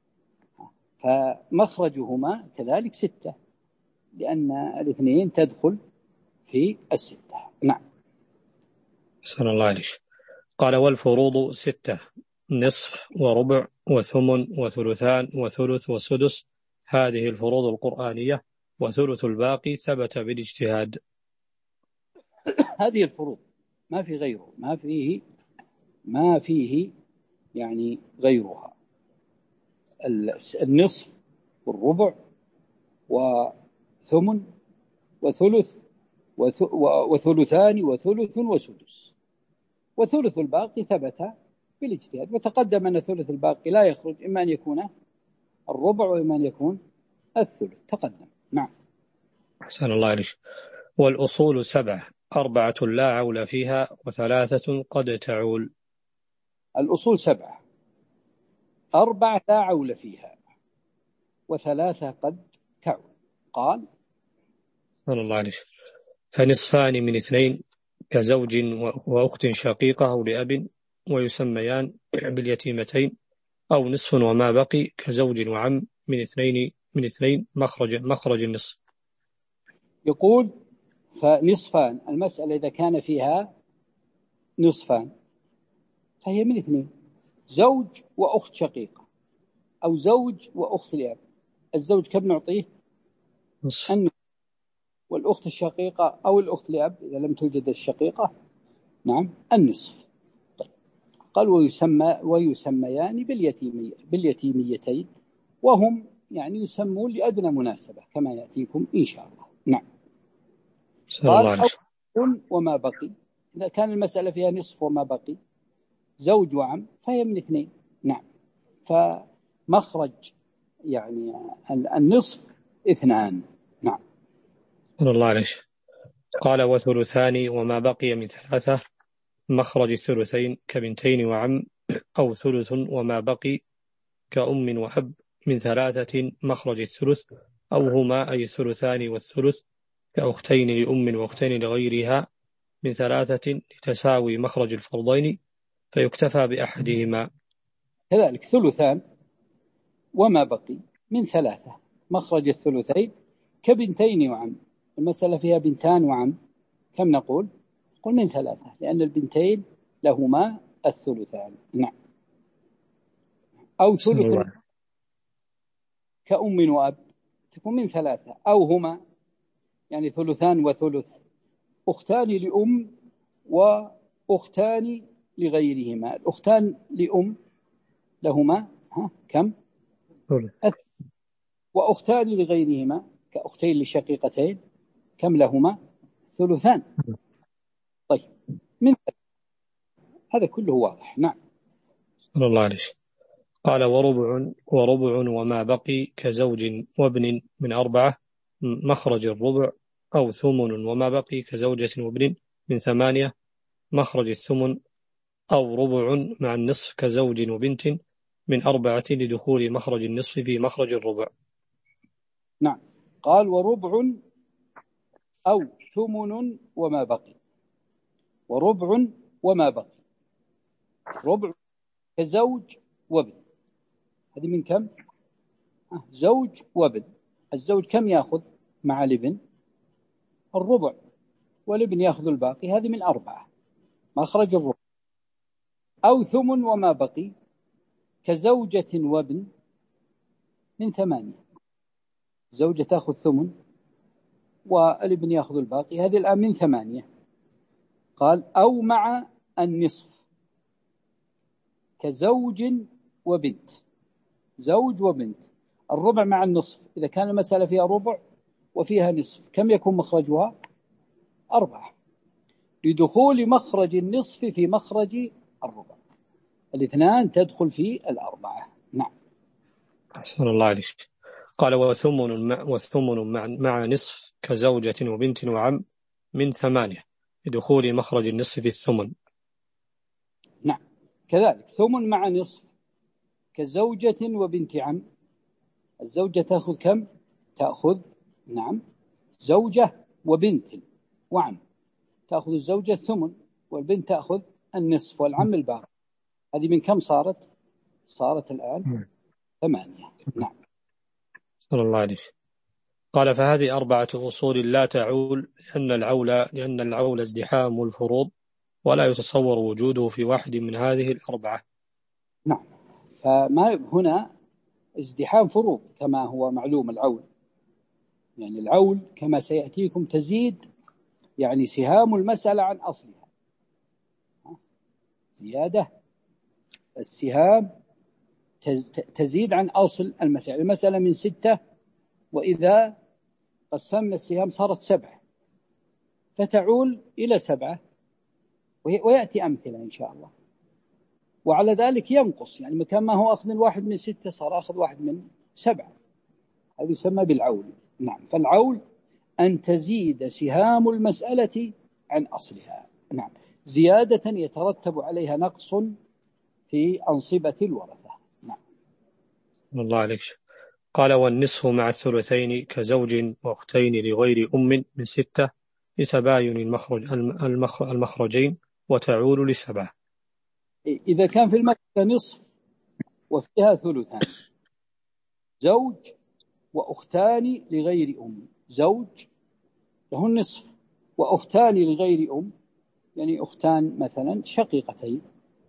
فمخرجهما كذلك ستة، لأن الاثنين تدخل في الستة. نعم. أحسن الله عليك. قال والفروض ستة: نصف وربع وثمن وثلثان وثلث وسدس، هذه الفروض القرآنية، وثلث الباقي ثبت بالاجتهاد. هذه الفروض ما في غيره، ما فيه ما فيه يعني غيرها، النصف والربع وثمن وثلث وثلثان وثلث وسدس، وثلث الباقي ثبت بالاجتهاد. وتقدم أن ثلث الباقي لا يخرج، إما أن يكون الربع وإما أن يكون الثلث، تقدم. نعم. أحسن الله عليك. والأصول سبعة: أربعة لا عول فيها، وثلاثة قد تعول. الأصول سبعة: أربعة لا عول فيها، وثلاثة قد تعول. قال أحسن الله عليك. فنصفان من اثنين كزوج وأخت شقيقة أو لأب، ويسميان باليتيمتين، أو نصف وما بقي كزوج وعم من اثنين من اثنين مخرج مخرج النصف. يقول فنصفان، المسألة إذا كان فيها نصفان فهي من اثنين، زوج وأخت شقيقة أو زوج وأخت لأب. الزوج كم نعطيه؟ نصف. النصف. والأخت الشقيقة أو الأخت لأب إذا لم توجد الشقيقة نعم النصف. طيب. قال ويسمى ويسميان باليتيمية باليتيميتين، وهم يعني يسمون لأدنى مناسبة كما يأتيكم إن شاء الله. نعم. قال أو وما بقي، إذا كان المسألة فيها نصف وما بقي زوج وعم فهي من اثنين. نعم. فمخرج يعني النصف اثنان. نعم. الله عليك. قال وثلثان وما بقي من ثلاثة مخرج الثلثين كبنتين وعم، أو ثلث وما بقي كأم وأب من ثلاثة مخرج الثلث، أو هما أي الثلثان والثلث كأختين لأم وأختين لغيرها من ثلاثة لتساوي مخرج الفرضين فيكتفى بأحدهما. كذلك ثلثان وما بقي من ثلاثة مخرج الثلثين كبنتين وعم. المسألة فيها بنتان وعم، كم نقول؟ قل من ثلاثة، لأن البنتين لهما الثلثان. نعم. أو ثلث كأم وأب تكون من ثلاثة، أو هما يعني ثلثان وثلث أختان لأم وأختان لغيرهما. الأختان لأم لهما ها كم؟ ثلث. وأختان لغيرهما كأختين لشقيقتين كم لهما؟ ثلثان. طيب من هذا كله واضح. نعم. صلى الله عليه. قال وربع وربع وما بقي كزوج وابن من أربعة مخرج الربع، أو ثمن وما بقي كزوجة وابن من ثمانية مخرج الثمن، أو ربع مع النصف كزوج وبنت من أربعة لدخول مخرج النصف في مخرج الربع. نعم. قال وربع أو ثمن وما بقي. وربع وما بقي، ربع كزوج وابن، هذه من كم؟ آه زوج وابن. الزوج كم يأخذ مع الابن؟ الربع، والابن يأخذ الباقي، هذه من أربعة مخرج الربع. أو ثمن وما بقي كزوجة وابن من ثمانية، زوجة تأخذ ثمن والابن يأخذ الباقي، هذه الآن من ثمانية. قال أو مع النصف كزوج وبنت، زوج وبنت، الربع مع النصف. إذا كان المسألة فيها ربع وفيها نصف كم يكون مخرجها؟ أربعة، لدخول مخرج النصف في مخرج الربع، الاثنان تدخل في الأربعة. نعم. أحسن الله عليك. قال وثمن مع, وثمن مع, مع نصف كزوجة وبنت وعم من ثمانية لدخول مخرج النصف في الثمن. نعم. كذلك ثمن مع نصف كزوجة وبنت عم. الزوجة تأخذ كم؟ تأخذ نعم زوجة وبنت وعم، تأخذ الزوجة الثمن والبنت تأخذ النصف والعم الباقي. هذه من كم صارت؟ صارت الآن ثمانية. نعم. صلى الله عليه. قال فهذه أربعة أصول لا تعول، لأن العول لأن العول ازدحام الفروض ولا يتصور وجوده في واحد من هذه الأربعة. نعم. فما هنا ازدحام فروض كما هو معلوم. العول يعني العول كما سيأتيكم تزيد يعني سهام المسألة عن أصلها، زيادة السهام تزيد عن أصل المسألة. المسألة من ستة، وإذا قسمنا السهام صارت سبعة، فتعول إلى سبعة، ويأتي أمثلة إن شاء الله. وعلى ذلك ينقص، يعني مكان ما هو أخذ واحد من ستة صار أخذ واحد من سبعة، هذا يسمى بالعول. نعم. فالعول أن تزيد سهام المسألة عن أصلها. نعم. زيادة يترتب عليها نقص في أنصبة الورثة. نعم. الله عليك. قال والنصف مع الثلثين كزوج وأختين لغير أم من ستة لتباين المخرج المخرجين وتعول لسبعة. إذا كان في المسألة نصف وفيها ثلثان، زوج وأختان لغير أم، زوج له النصف وأختان لغير أم، يعني أختان مثلا شقيقتين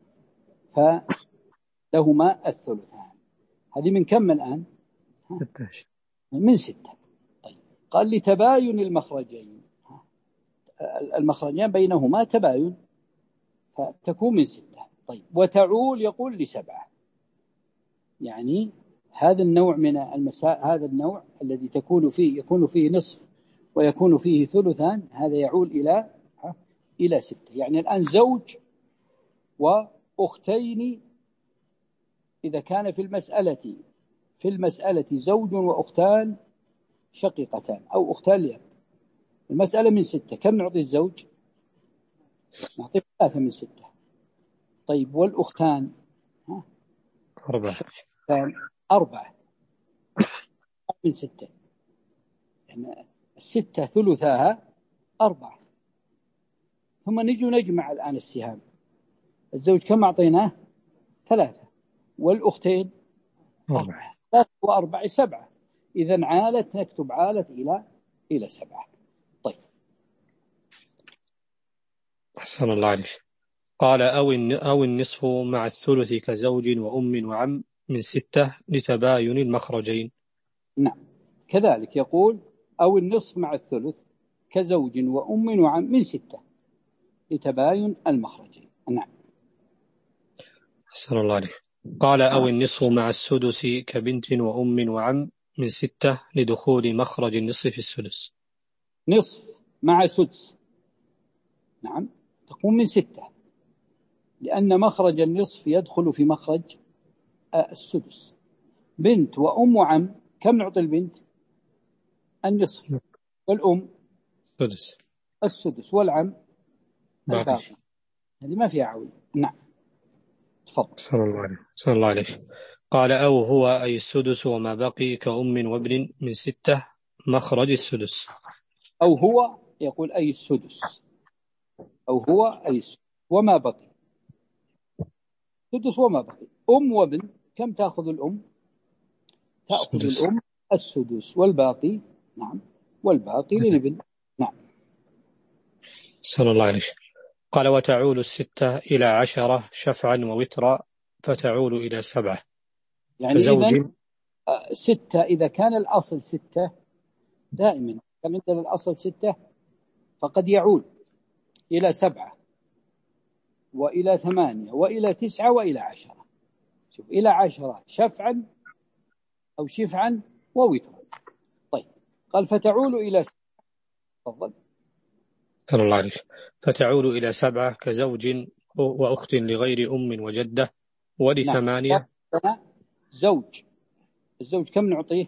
فلهما الثلثان. هذه من كم الآن؟ ستة. من ستة. طيب. قال لتباين المخرجين، المخرجين بينهما تباين فتكون من ستة. طيب. وتعول يقول لسبعة، يعني هذا النوع من المساء، هذا النوع الذي تكون فيه يكون فيه نصف ويكون فيه ثلثان، هذا يعول إلى إلى ستة. يعني الآن زوج أختين إذا كان في المسألة في المسألة زوج وأختان شقيقتان أو أختان لأب. المسألة من ستة، كم نعطي الزوج؟ نعطي ثلاثة من ستة. طيب والأختان؟ أربعة. أربعة من ستة، يعني الستة ثلثاها أربعة. ثم نجي نجمع الآن السهام. الزوج كم أعطيناه؟ ثلاثة، والأختين أربعة. ثلاثة وأربعة سبعة. إذا عالت، نكتب عالت إلى إلى سبعة. طيب. أحسن الله عليك. قال أو أو النصف مع الثلث كزوج وأم وعم من ستة لتباين المخرجين. نعم، كذلك يقول أو النصف مع الثلث كزوج وأم وعم من ستة لتباين المخرجين. نعم. أحسن الله عليك. قال أو النصف مع السدس كبنت وأم وعم من ستة لدخول مخرج النصف في السدس. نصف مع سدس، نعم، تكون من ستة، لأن مخرج النصف يدخل في مخرج السدس. بنت وأم وعم، كم نعطي البنت؟ النصف، والأم سدس السدس، والعم باقي. الباقي. هذه ما فيها عول. نعم، تفضل. أحسن الله عليك. أحسن الله عليك. قال أو هو أي السدس وما بقي كأم وابن من ستة مخرج السدس. أو هو يقول أي السدس، أو هو أي السدس وما بقي. سدس وما بقي. أم وابن، كم تأخذ الأم؟ تأخذ السدس. الأم السدس، والباقي نعم والباقي للابن. نعم. صلى الله عليه. قال وتعول الستة إلى عشرة شفعا ووترا فتعول إلى سبعة. يعني إذن ستة إذا كان الأصل ستة دائما، كم عندنا الأصل ستة، فقد يعول إلى سبعة وإلى ثمانية وإلى تسعة وإلى عشرة. شوف، إلى عشرة شفعا أو شفعا ووترا. طيب، قال فتعول إلى سبعة. تفضل. صلى الله عليه. فتعول إلى سبعة كزوج وأخت لغير أم وجدة ولثمانية. نعم. زوج، الزوج كم نعطيه؟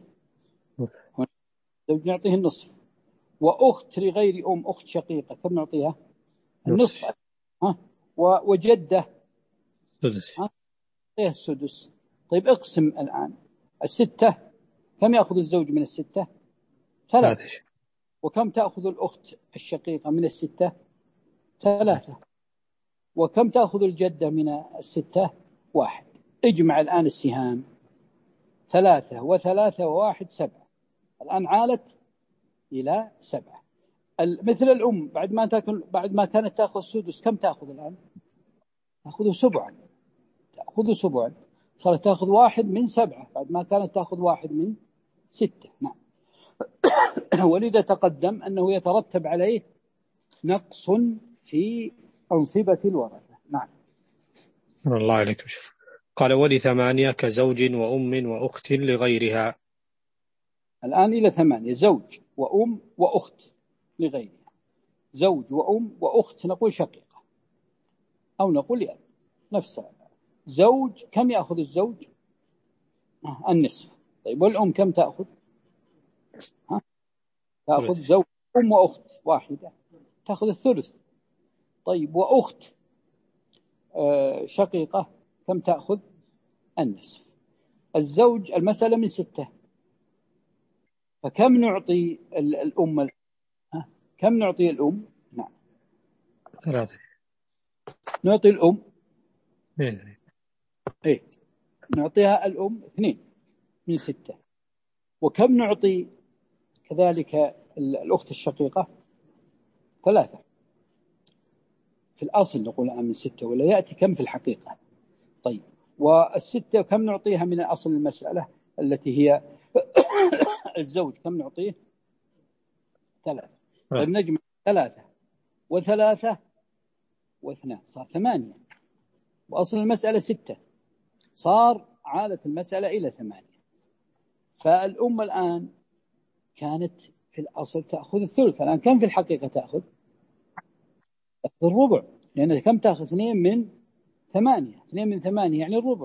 الزوج نعطيه النصف. وأخت لغير أم، أخت شقيقة، كم نعطيها؟ النصف. ها. وجدة سدس. ها، نعطيها السدس. طيب اقسم الآن الستة، كم يأخذ الزوج من الستة؟ ثلاثة. وكم تأخذ الأخت الشقيقة من الستة؟ ثلاثة. وكم تأخذ الجدة من الستة؟ واحد. اجمع الآن السهام. ثلاثة وثلاثة وواحد سبعة. الآن عالت إلى سبعة. مثل الأم بعد ما تأكل، بعد ما كانت تأخذ سدس، كم تأخذ الآن؟ تأخذ سبعا. تأخذ سبعا، صارت تأخذ واحد من سبعة بعد ما كانت تأخذ واحد من ستة. نعم. ولذا تقدم أنه يترتب عليه نقص في أنصبة الورثة. نعم. الله عليكم. قال ولثمانية كزوج وأم وأخت لغيرها. الآن إلى ثمانية، زوج وأم وأخت لغيرها. زوج وأم وأخت نقول شقيقة أو نقول يعني نفسها. زوج، كم يأخذ الزوج؟ النصف. طيب والأم كم تأخذ؟ ها؟ تأخذ زوج أم وأخت واحدة تأخذ الثلث. طيب وأخت آه شقيقة كم تأخذ؟ النصف. الزوج المسألة من ستة، فكم نعطي الأم؟ ها؟ كم نعطي الأم؟ نعم ثلاثة. نعطي الأم اثنين. إيه، نعطيها الأم اثنين من ستة. وكم نعطي كذلك الأخت الشقيقة؟ ثلاثة. في الأصل نقول الآن من ستة، ولا يأتي كم في الحقيقة. طيب والستة كم نعطيها من أصل المسألة التي هي الزوج، كم نعطيه؟ ثلاثة. طيب نجمع ثلاثة وثلاثة واثنان صار ثمانية، وأصل المسألة ستة، صار عالت المسألة إلى ثمانية. فالأم الآن كانت في الأصل تأخذ الثلث، الآن كم في الحقيقة تأخذ؟ تأخذ الربع، لأن كم تأخذ اثنين من ثمانية، اثنين من ثمانية يعني الربع.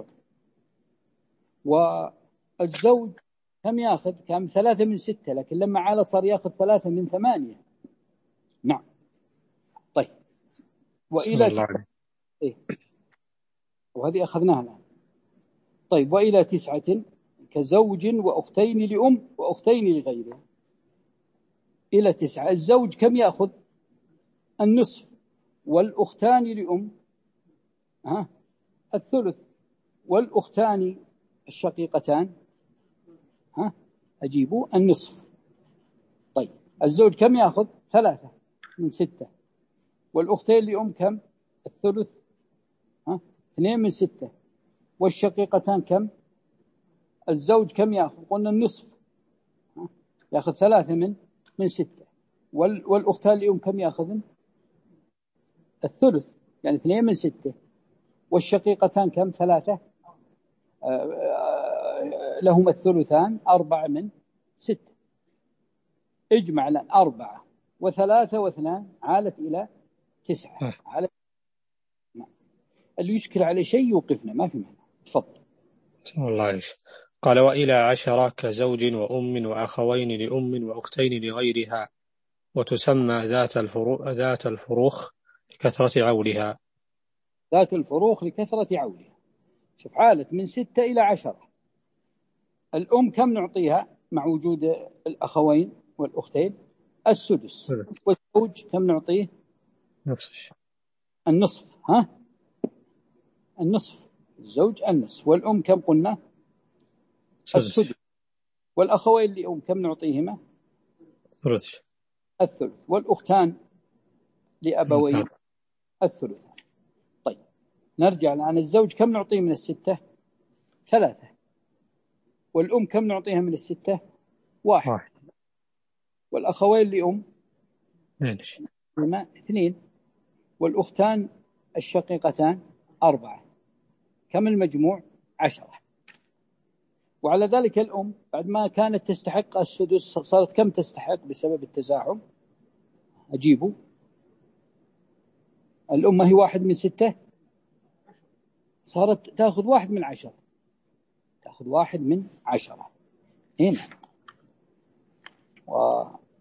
والزوج كم ياخذ؟ كم ثلاثة من ستة، لكن لما عال صار ياخذ ثلاثة من ثمانية. نعم. طيب وإلى تسعة. إيه؟ وهذه أخذناها الآن. طيب وإلى تسعة كزوج وأختين لأم وأختين لغيره. إلى تسعة الزوج كم يأخذ؟ النصف، والأختان لأم ها الثلث، والأختان الشقيقتان ها أجيبوا النصف. طيب الزوج كم يأخذ؟ ثلاثة من ستة، والأختين لأم كم؟ الثلث ها اثنين من ستة، والشقيقتان كم؟ الزوج كم يأخذ؟ قلنا النصف ها؟ يأخذ ثلاثة من من ستة، وال والأختان لأم كم يأخذن؟ الثلث يعني اثنين من ستة، والشقيقتان كم؟ ثلاثة لهم الثلثان، أربعة من ستة. اجمع الآن أربعة وثلاثة واثنان عالت إلى تسعة. عالت. اللي يشكل عليه شيء يوقفنا، ما في معنى. تفضل. الله يش. قال وإلى عشرة كزوج وأم وأخوين لأم وأختين لغيرها، وتسمى ذات الفروخ ذات الفروخ لكثرة عولها. ذات الفروخ لكثرة عولها. شوف عالت من ستة إلى عشرة. الأم كم نعطيها مع وجود الأخوين والأختين؟ السدس. والزوج كم نعطيه؟ نصف. النصف ها النصف. الزوج النصف. والأم كم قلنا؟ السدس. والأخوين لأم كم نعطيهما؟ الثلث. الثلث. والأختان لأبوين الثلث. طيب نرجع الآن. الزوج كم نعطيه من الستة؟ ثلاثة. والأم كم نعطيها من الستة؟ واحد. واحد. والأخوين لأم اثنين. والأختان الشقيقتان أربعة. كم المجموع؟ عشرة. وعلى ذلك الأم بعد ما كانت تستحق السدس صارت كم تستحق بسبب التزاحم؟ أجيبه. الأم هي واحد من ستة، صارت تأخذ واحد من عشرة. تأخذ واحد من عشرة هنا. و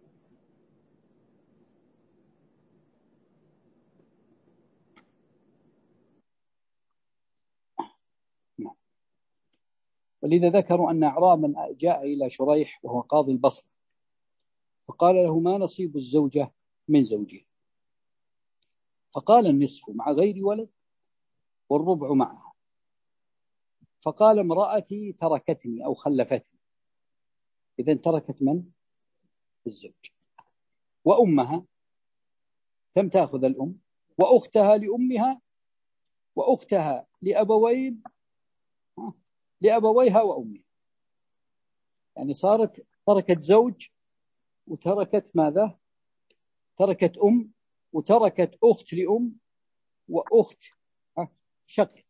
ولذا ذكروا أن أعرابا جاء إلى شريح وهو قاضي البصرة، فقال له ما نصيب الزوجة من زوجها؟ فقال النصف مع غير ولد والربع معها. فقال امرأتي تركتني أو خلفتني. إذن تركت من؟ الزوج. وأمها كم تأخذ الأم؟ وأختها لأمها وأختها لأبوين لأبويها وأمها. يعني صارت تركت زوج وتركت ماذا؟ تركت أم وتركت أخت لأم وأخت شقيقة.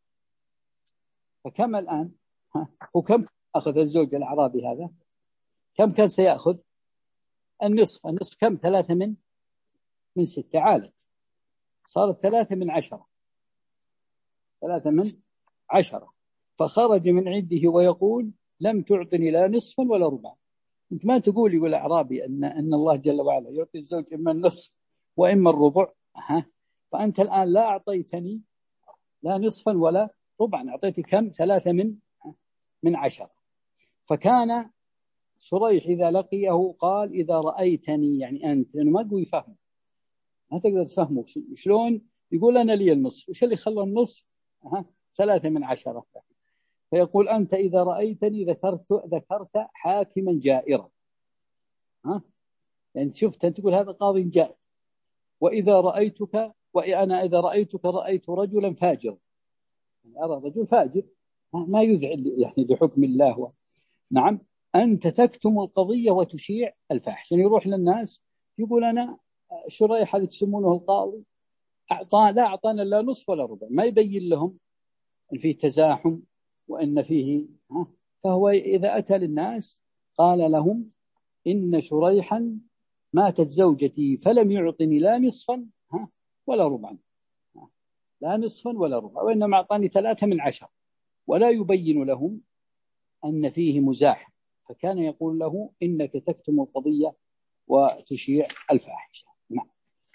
فكم الآن؟ وكم أخذ الزوج الأعرابي هذا؟ كم كان سيأخذ؟ النصف. النصف كم؟ ثلاثة من من ستة. عالت صارت ثلاثة من عشرة. ثلاثة من عشرة. فخرج من عنده ويقول لم تعطني لا نصفا ولا ربعا. أنت ما تقول يقول الأعرابي أن أن الله جل وعلا يعطي الزوج إما النصف وإما الربع. ها فأنت الآن لا أعطيتني لا نصفا ولا ربعا، أعطيتي كم؟ ثلاثة من من عشرة. فكان شريح إذا لقيه قال إذا رأيتني، يعني أنت، لأنه ما قوي يفهم، ما تقدر تفهمه شلون يقول أنا لي النصف، وش اللي خلى النصف؟ ها ثلاثة من عشرة. فيقول أنت إذا رأيتني ذكرت ذكرت حاكما جائرا. ها يعني شفت أنت تقول هذا قاضي جائر. وإذا رأيتك وأنا إذا رأيتك رأيت رجلا فاجرا، يعني أرى رجل فاجر ما يذعن يعني لحكم الله. و... نعم أنت تكتم القضية وتشيع الفاحش. يعني يروح للناس يقول أنا شريح هذا تسمونه القاضي أعطى لا أعطانا لا نصف ولا ربع، ما يبين لهم أن فيه تزاحم وأن فيه ها. فهو إذا أتى للناس قال لهم إن شريحا ماتت زوجتي فلم يعطني لا نصفا ها ولا ربعا. لا نصفا ولا ربع، وإنما أعطاني ثلاثة من عشر، ولا يبين لهم أن فيه مزاح، فكان يقول له إنك تكتم القضية وتشيع الفاحشة. نعم.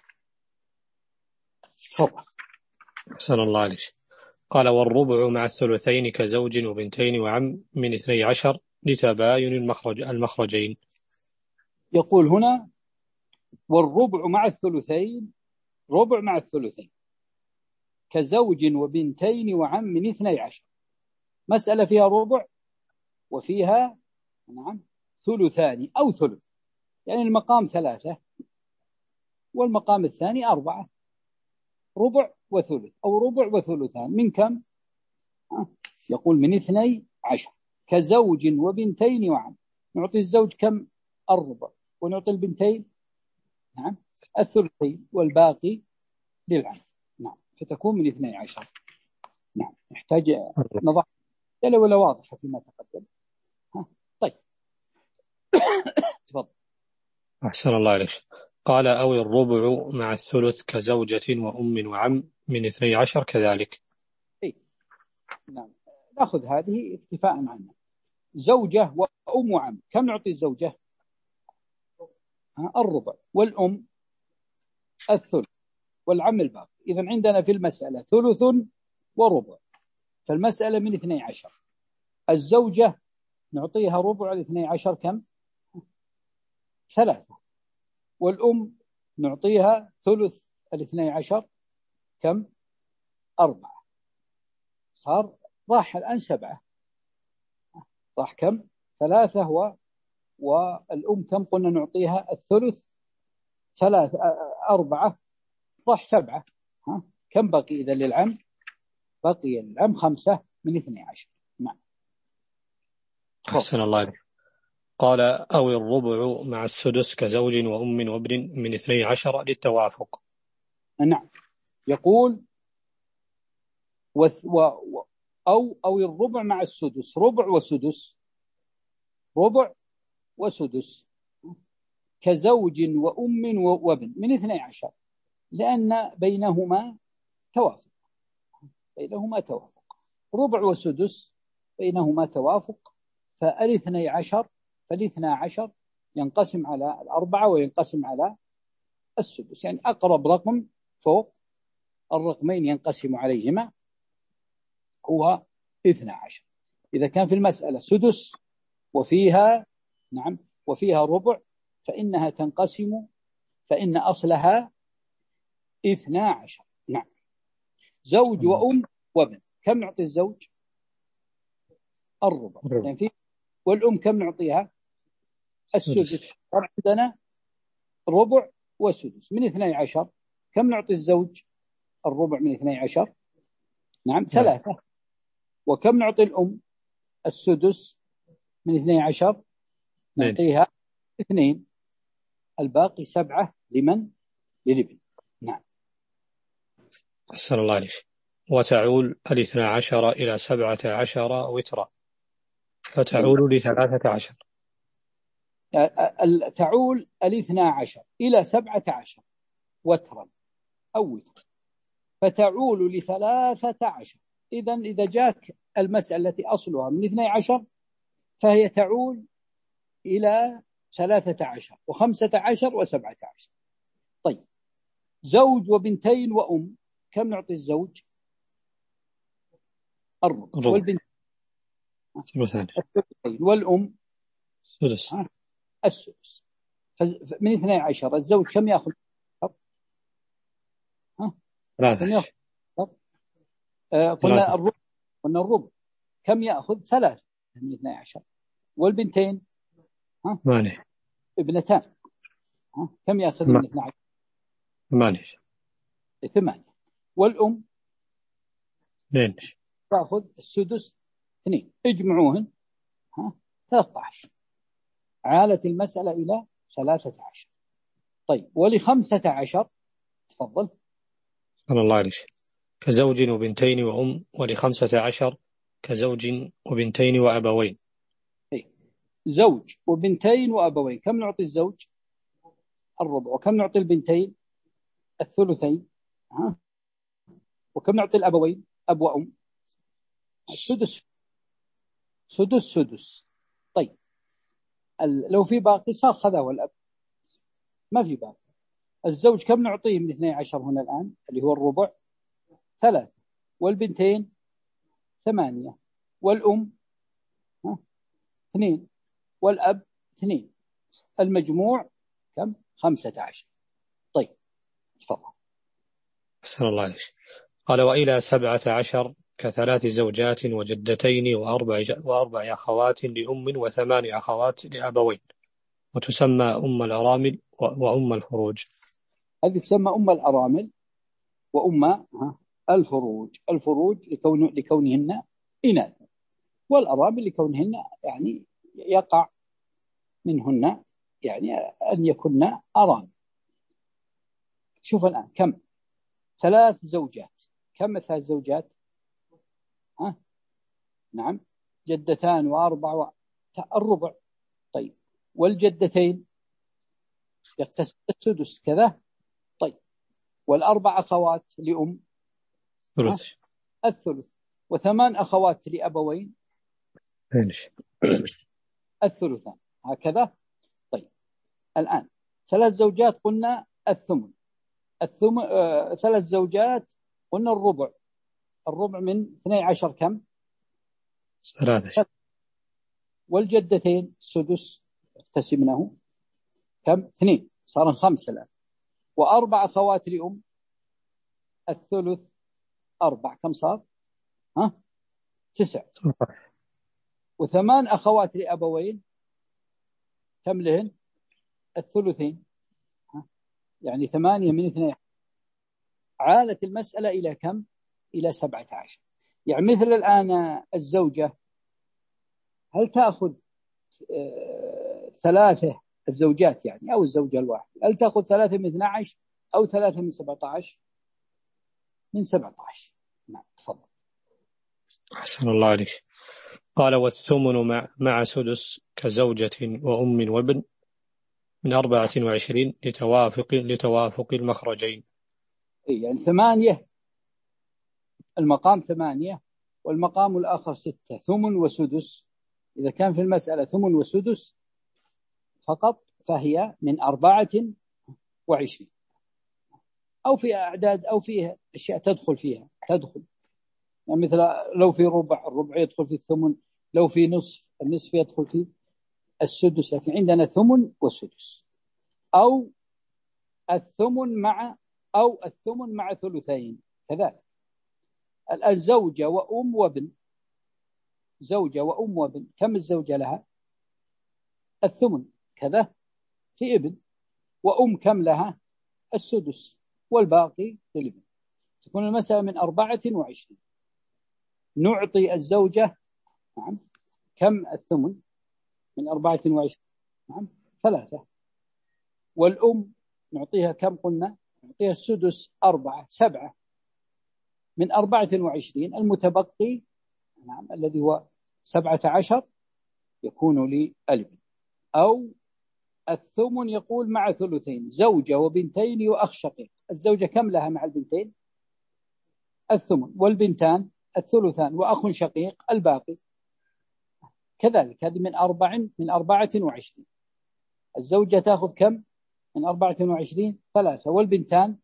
تفضل. أحسن الله عليك. قال والربع مع الثلثين كزوج وبنتين وعم من اثني عشر لتباين المخرج المخرجين. يقول هنا والربع مع الثلثين، ربع مع الثلثين كزوج وبنتين وعم من اثني عشر، مسألة فيها ربع وفيها نعم ثلثان أو ثلث، يعني المقام ثلاثة والمقام الثاني أربعة، ربع وثلث أو ربع وثلثان من كم؟ يقول من اثني عشر كزوج وبنتين وعم. نعطي الزوج كم؟ الربع، ونعطي البنتين نعم الثلثين، والباقي للعم. نعم، فتكون من اثني عشر. نعم، يحتاج نضع ولا ولا واضحة فيما تقدم. ها. طيب. تفضل. أحسن الله عليك. قال أو الربع مع الثلث كزوجة وأم وعم من اثني عشر كذلك. إيه؟ نعم، نأخذ هذه اكتفاء عنها. زوجة وأم وعم، كم نعطي الزوجة؟ ها الربع، والأم الثلث، والعم الباقي. إذن عندنا في المسألة ثلث وربع، فالمسألة من اثني عشر. الزوجة نعطيها ربع الاثني عشر كم؟ ثلاثة. والأم نعطيها ثلث الاثني عشر كم؟ أربعة. صار راح الآن سبعة، راح كم؟ ثلاثة. و... والأم كم قلنا نعطيها؟ الثلث. ثلاثة أربعة، راح سبعة. ها؟ كم بقي إذا للعم؟ بقي للعم خمسة من اثني عشر. نعم. أحسن الله عليك. قال أو الربع مع السدس كزوج وأم وابن من اثني عشر للتوافق. نعم، يقول وث... و... و... أو أو الربع مع السدس، ربع وسدس، ربع وسدس كزوج وأم وابن من اثني عشر، لأن بينهما توافق، بينهما توافق. ربع وسدس بينهما توافق، فالاثني عشر فالاثنى عشر ينقسم على الأربعة وينقسم على السدس، يعني أقرب رقم فوق الرقمين ينقسم عليهما هو اثنى عشر. إذا كان في المسألة سدس وفيها نعم وفيها ربع فإنها تنقسم، فإن أصلها اثنى عشر. نعم. زوج وأم وابن، كم نعطي الزوج؟ الربع. يعني في والأم كم نعطيها؟ السدس. عندنا ربع وسدس من اثني عشر، كم نعطي الزوج؟ الربع من اثني عشر نعم ثلاثة. وكم نعطي الأم؟ السدس من اثني عشر نعطيها اثنين، الباقي سبعة لمن؟ للابن. نعم. أحسن الله عليك. وتعول الاثنى عشر إلى سبعة عشر وترا، فتعول لثلاثة عشر. تعول الاثنى عشر إلى سبعة عشر وترا أو وتر، فتعول لثلاثة عشر. إذن إذا جاءك المسألة التي أصلها من اثني عشر فهي تعول إلى ثلاثة عشر وخمسة عشر وسبعة عشر. طيب، زوج وبنتين وأم، كم نعطي الزوج؟ الربع. والبنت الثلثين، والأم السدس. السدس. من اثني عشر الزوج كم يأخذ؟ ها؟ كم يأخذ؟ آه قلنا الربع، قلنا الربع كم يأخذ؟ ثلاثة من اثني عشر. والبنتين ها؟ ثمانية. ابنتان ها؟ كم يأخذ من اثني عشر؟ ثمانية. ثمانية. والأم اثنين، تأخذ السدس اثنين، اجمعوهن ها ثلاثة عشر. عالت المسألة إلى ثلاثة عشر. طيب، ولخمسة عشر تفضل. صلى الله عليه وسلم. كزوج وبنتين وأم، ولخمسة عشر كزوج وبنتين وأبوين. إيه؟ زوج وبنتين وأبوين، كم نعطي الزوج؟ الربع. وكم نعطي البنتين؟ الثلثين. ها؟ وكم نعطي الأبوين؟ أب وأم. السدس سدس سدس. طيب لو في باقي صار خذا والأب، ما في باقي. الزوج كم نعطيه من اثني عشر هنا الآن اللي هو الربع؟ ثلاثة. والبنتين ثمانية. والأم ها اثنين. والأب اثنين. المجموع كم؟ خمسة عشر. طيب تفضل. أحسن الله عليك. قال وإلى سبعة عشر كثلاث زوجات وجدتين وأربع, وأربع أخوات لأم وثمان أخوات لأبوين، وتسمى أم الأرامل وأم الفروج. هذه تسمى أم الأرامل وأم الفروج. الفروج لكون لكونهن إناث، والأرامل لكونهن يعني يقع منهن يعني أن يكن أرامل. شوف الآن كم؟ ثلاث زوجات. كم ثلاث زوجات؟ ها؟ نعم جدتان وأربع و... الربع. طيب والجدتين يقتسم السدس كذا. طيب والأربع أخوات لأم ثلث. الثلث. وثمان أخوات لأبوين الثلثان. هكذا. طيب الآن ثلاث زوجات قلنا الثمن. الثمن آه، ثلاث زوجات قلنا الربع. الربع من اثني عشر كم؟ ثلاثة. والجدتين السدس اقتسمناه كم؟ اثنين، صار خمسة الآن. وأربع أخوات لأم الثلث أربع، كم صار؟ ها؟ تسع. وثمان أخوات لأبوين كم لهن؟ الثلثين. ها؟ يعني ثمانية من اثنين. عالت المسألة إلى كم؟ إلى سبعة عشر. يعني مثل الآن الزوجة هل تأخذ آه ثلاثة الزوجات يعني أو الزوجة الواحدة هل تأخذ ثلاثة من اثني عشر أو ثلاثة من سبعة عشر؟ من سبعة عشر. نعم تفضل. أحسن الله عليك. قال والثمن مع, مع سدس كزوجة وأم وابن من أربعة وعشرين لتوافق لتوافق المخرجين. يعني ثمانية، المقام ثمانية والمقام الآخر ستة. ثمن وسدس. إذا كان في المسألة ثمن وسدس فقط فهي من أربعة وعشرين، أو في أعداد أو فيها أشياء تدخل فيها تدخل يعني مثل لو في ربع، الربع يدخل في الثمن. لو في نصف، النصف يدخل في السدس. لكن عندنا ثمن وسدس، أو الثمن مع أو الثمن مع ثلثين كذلك. الزوجة وأم وابن. زوجة وأم وابن كم الزوجة لها؟ الثمن كذا في ابن. وأم كم لها؟ السدس، والباقي للابن. تكون المسألة من أربعة وعشرين. نعطي الزوجة نعم كم الثمن؟ من أربعة وعشرين نعم ثلاثة. والأم نعطيها كم قلنا؟ نعطيها السدس أربعة، سبعة. من أربعة وعشرين المتبقي نعم الذي هو سبعة عشر يكون للابن. أو الثمن يقول مع ثلثين، زوجة وبنتين وأخ شقيق. الزوجة كم لها مع البنتين؟ الثمن. والبنتان الثلثان وأخ شقيق الباقي. كذلك هذه من أربع من أربعة وعشرين. الزوجة تأخذ كم من أربعة وعشرين؟ ثلاثة. والبنتان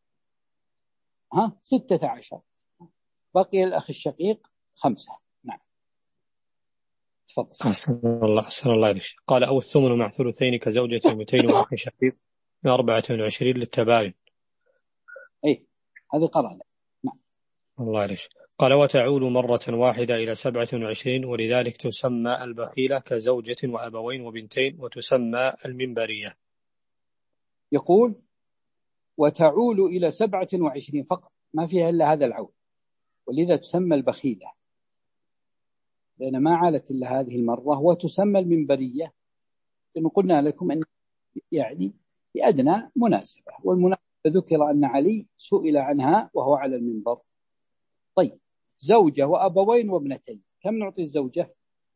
ها ستة عشر. بقي الأخ الشقيق خمسة. نعم تفضل. أحسن الله أحسن الله عليك. قال أو الثمن مع ثلثين كزوجة وبنتين وأخ شقيق من أربعة وعشرين للتباين. إيه هذه قرأنا. نعم الله عليك. قال وتعود مرة واحدة إلى سبعة وعشرين، ولذلك تسمى البخيلة كزوجة وأبوين وبنتين، وتسمى المنبرية. يقول وتعول إلى سبعة وعشرين فقط، ما فيها إلا هذا العول، ولذا تسمى البخيلة لأن ما عالت إلا هذه المرة. وتسمى المنبرية لأن قلنا لكم أن يعني بأدنى مناسبة، والمناسبة ذكر أن علي سئل عنها وهو على المنبر. طيب زوجة وأبوين وابنتين كم نعطي الزوجة؟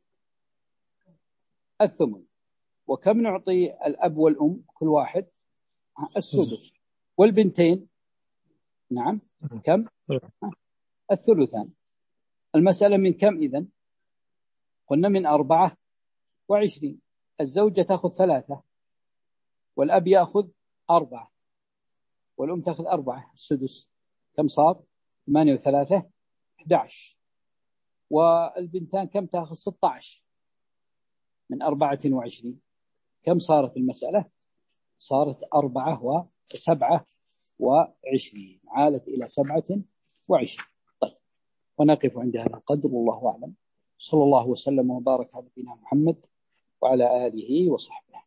الثمن. وكم نعطي الأب والأم كل واحد؟ السدس. والبنتين نعم كم؟ الثلثان. المسألة من كم إذن؟ قلنا من أربعة وعشرين. الزوجة تأخذ ثلاثة والأب يأخذ أربعة والأم تأخذ أربعة، السدس. كم صار؟ ثمانية وثلاثة أحد عشر. والبنتان كم تأخذ؟ ستة عشر من أربعة وعشرين. كم صارت المسألة؟ صارت أربعة وسبعة وعشرين، عالت إلى سبعة وعشرين. طيب، ونقف عند هذا القدر، والله أعلم. صلى الله وسلم وبارك على نبينا محمد وعلى آله وصحبه.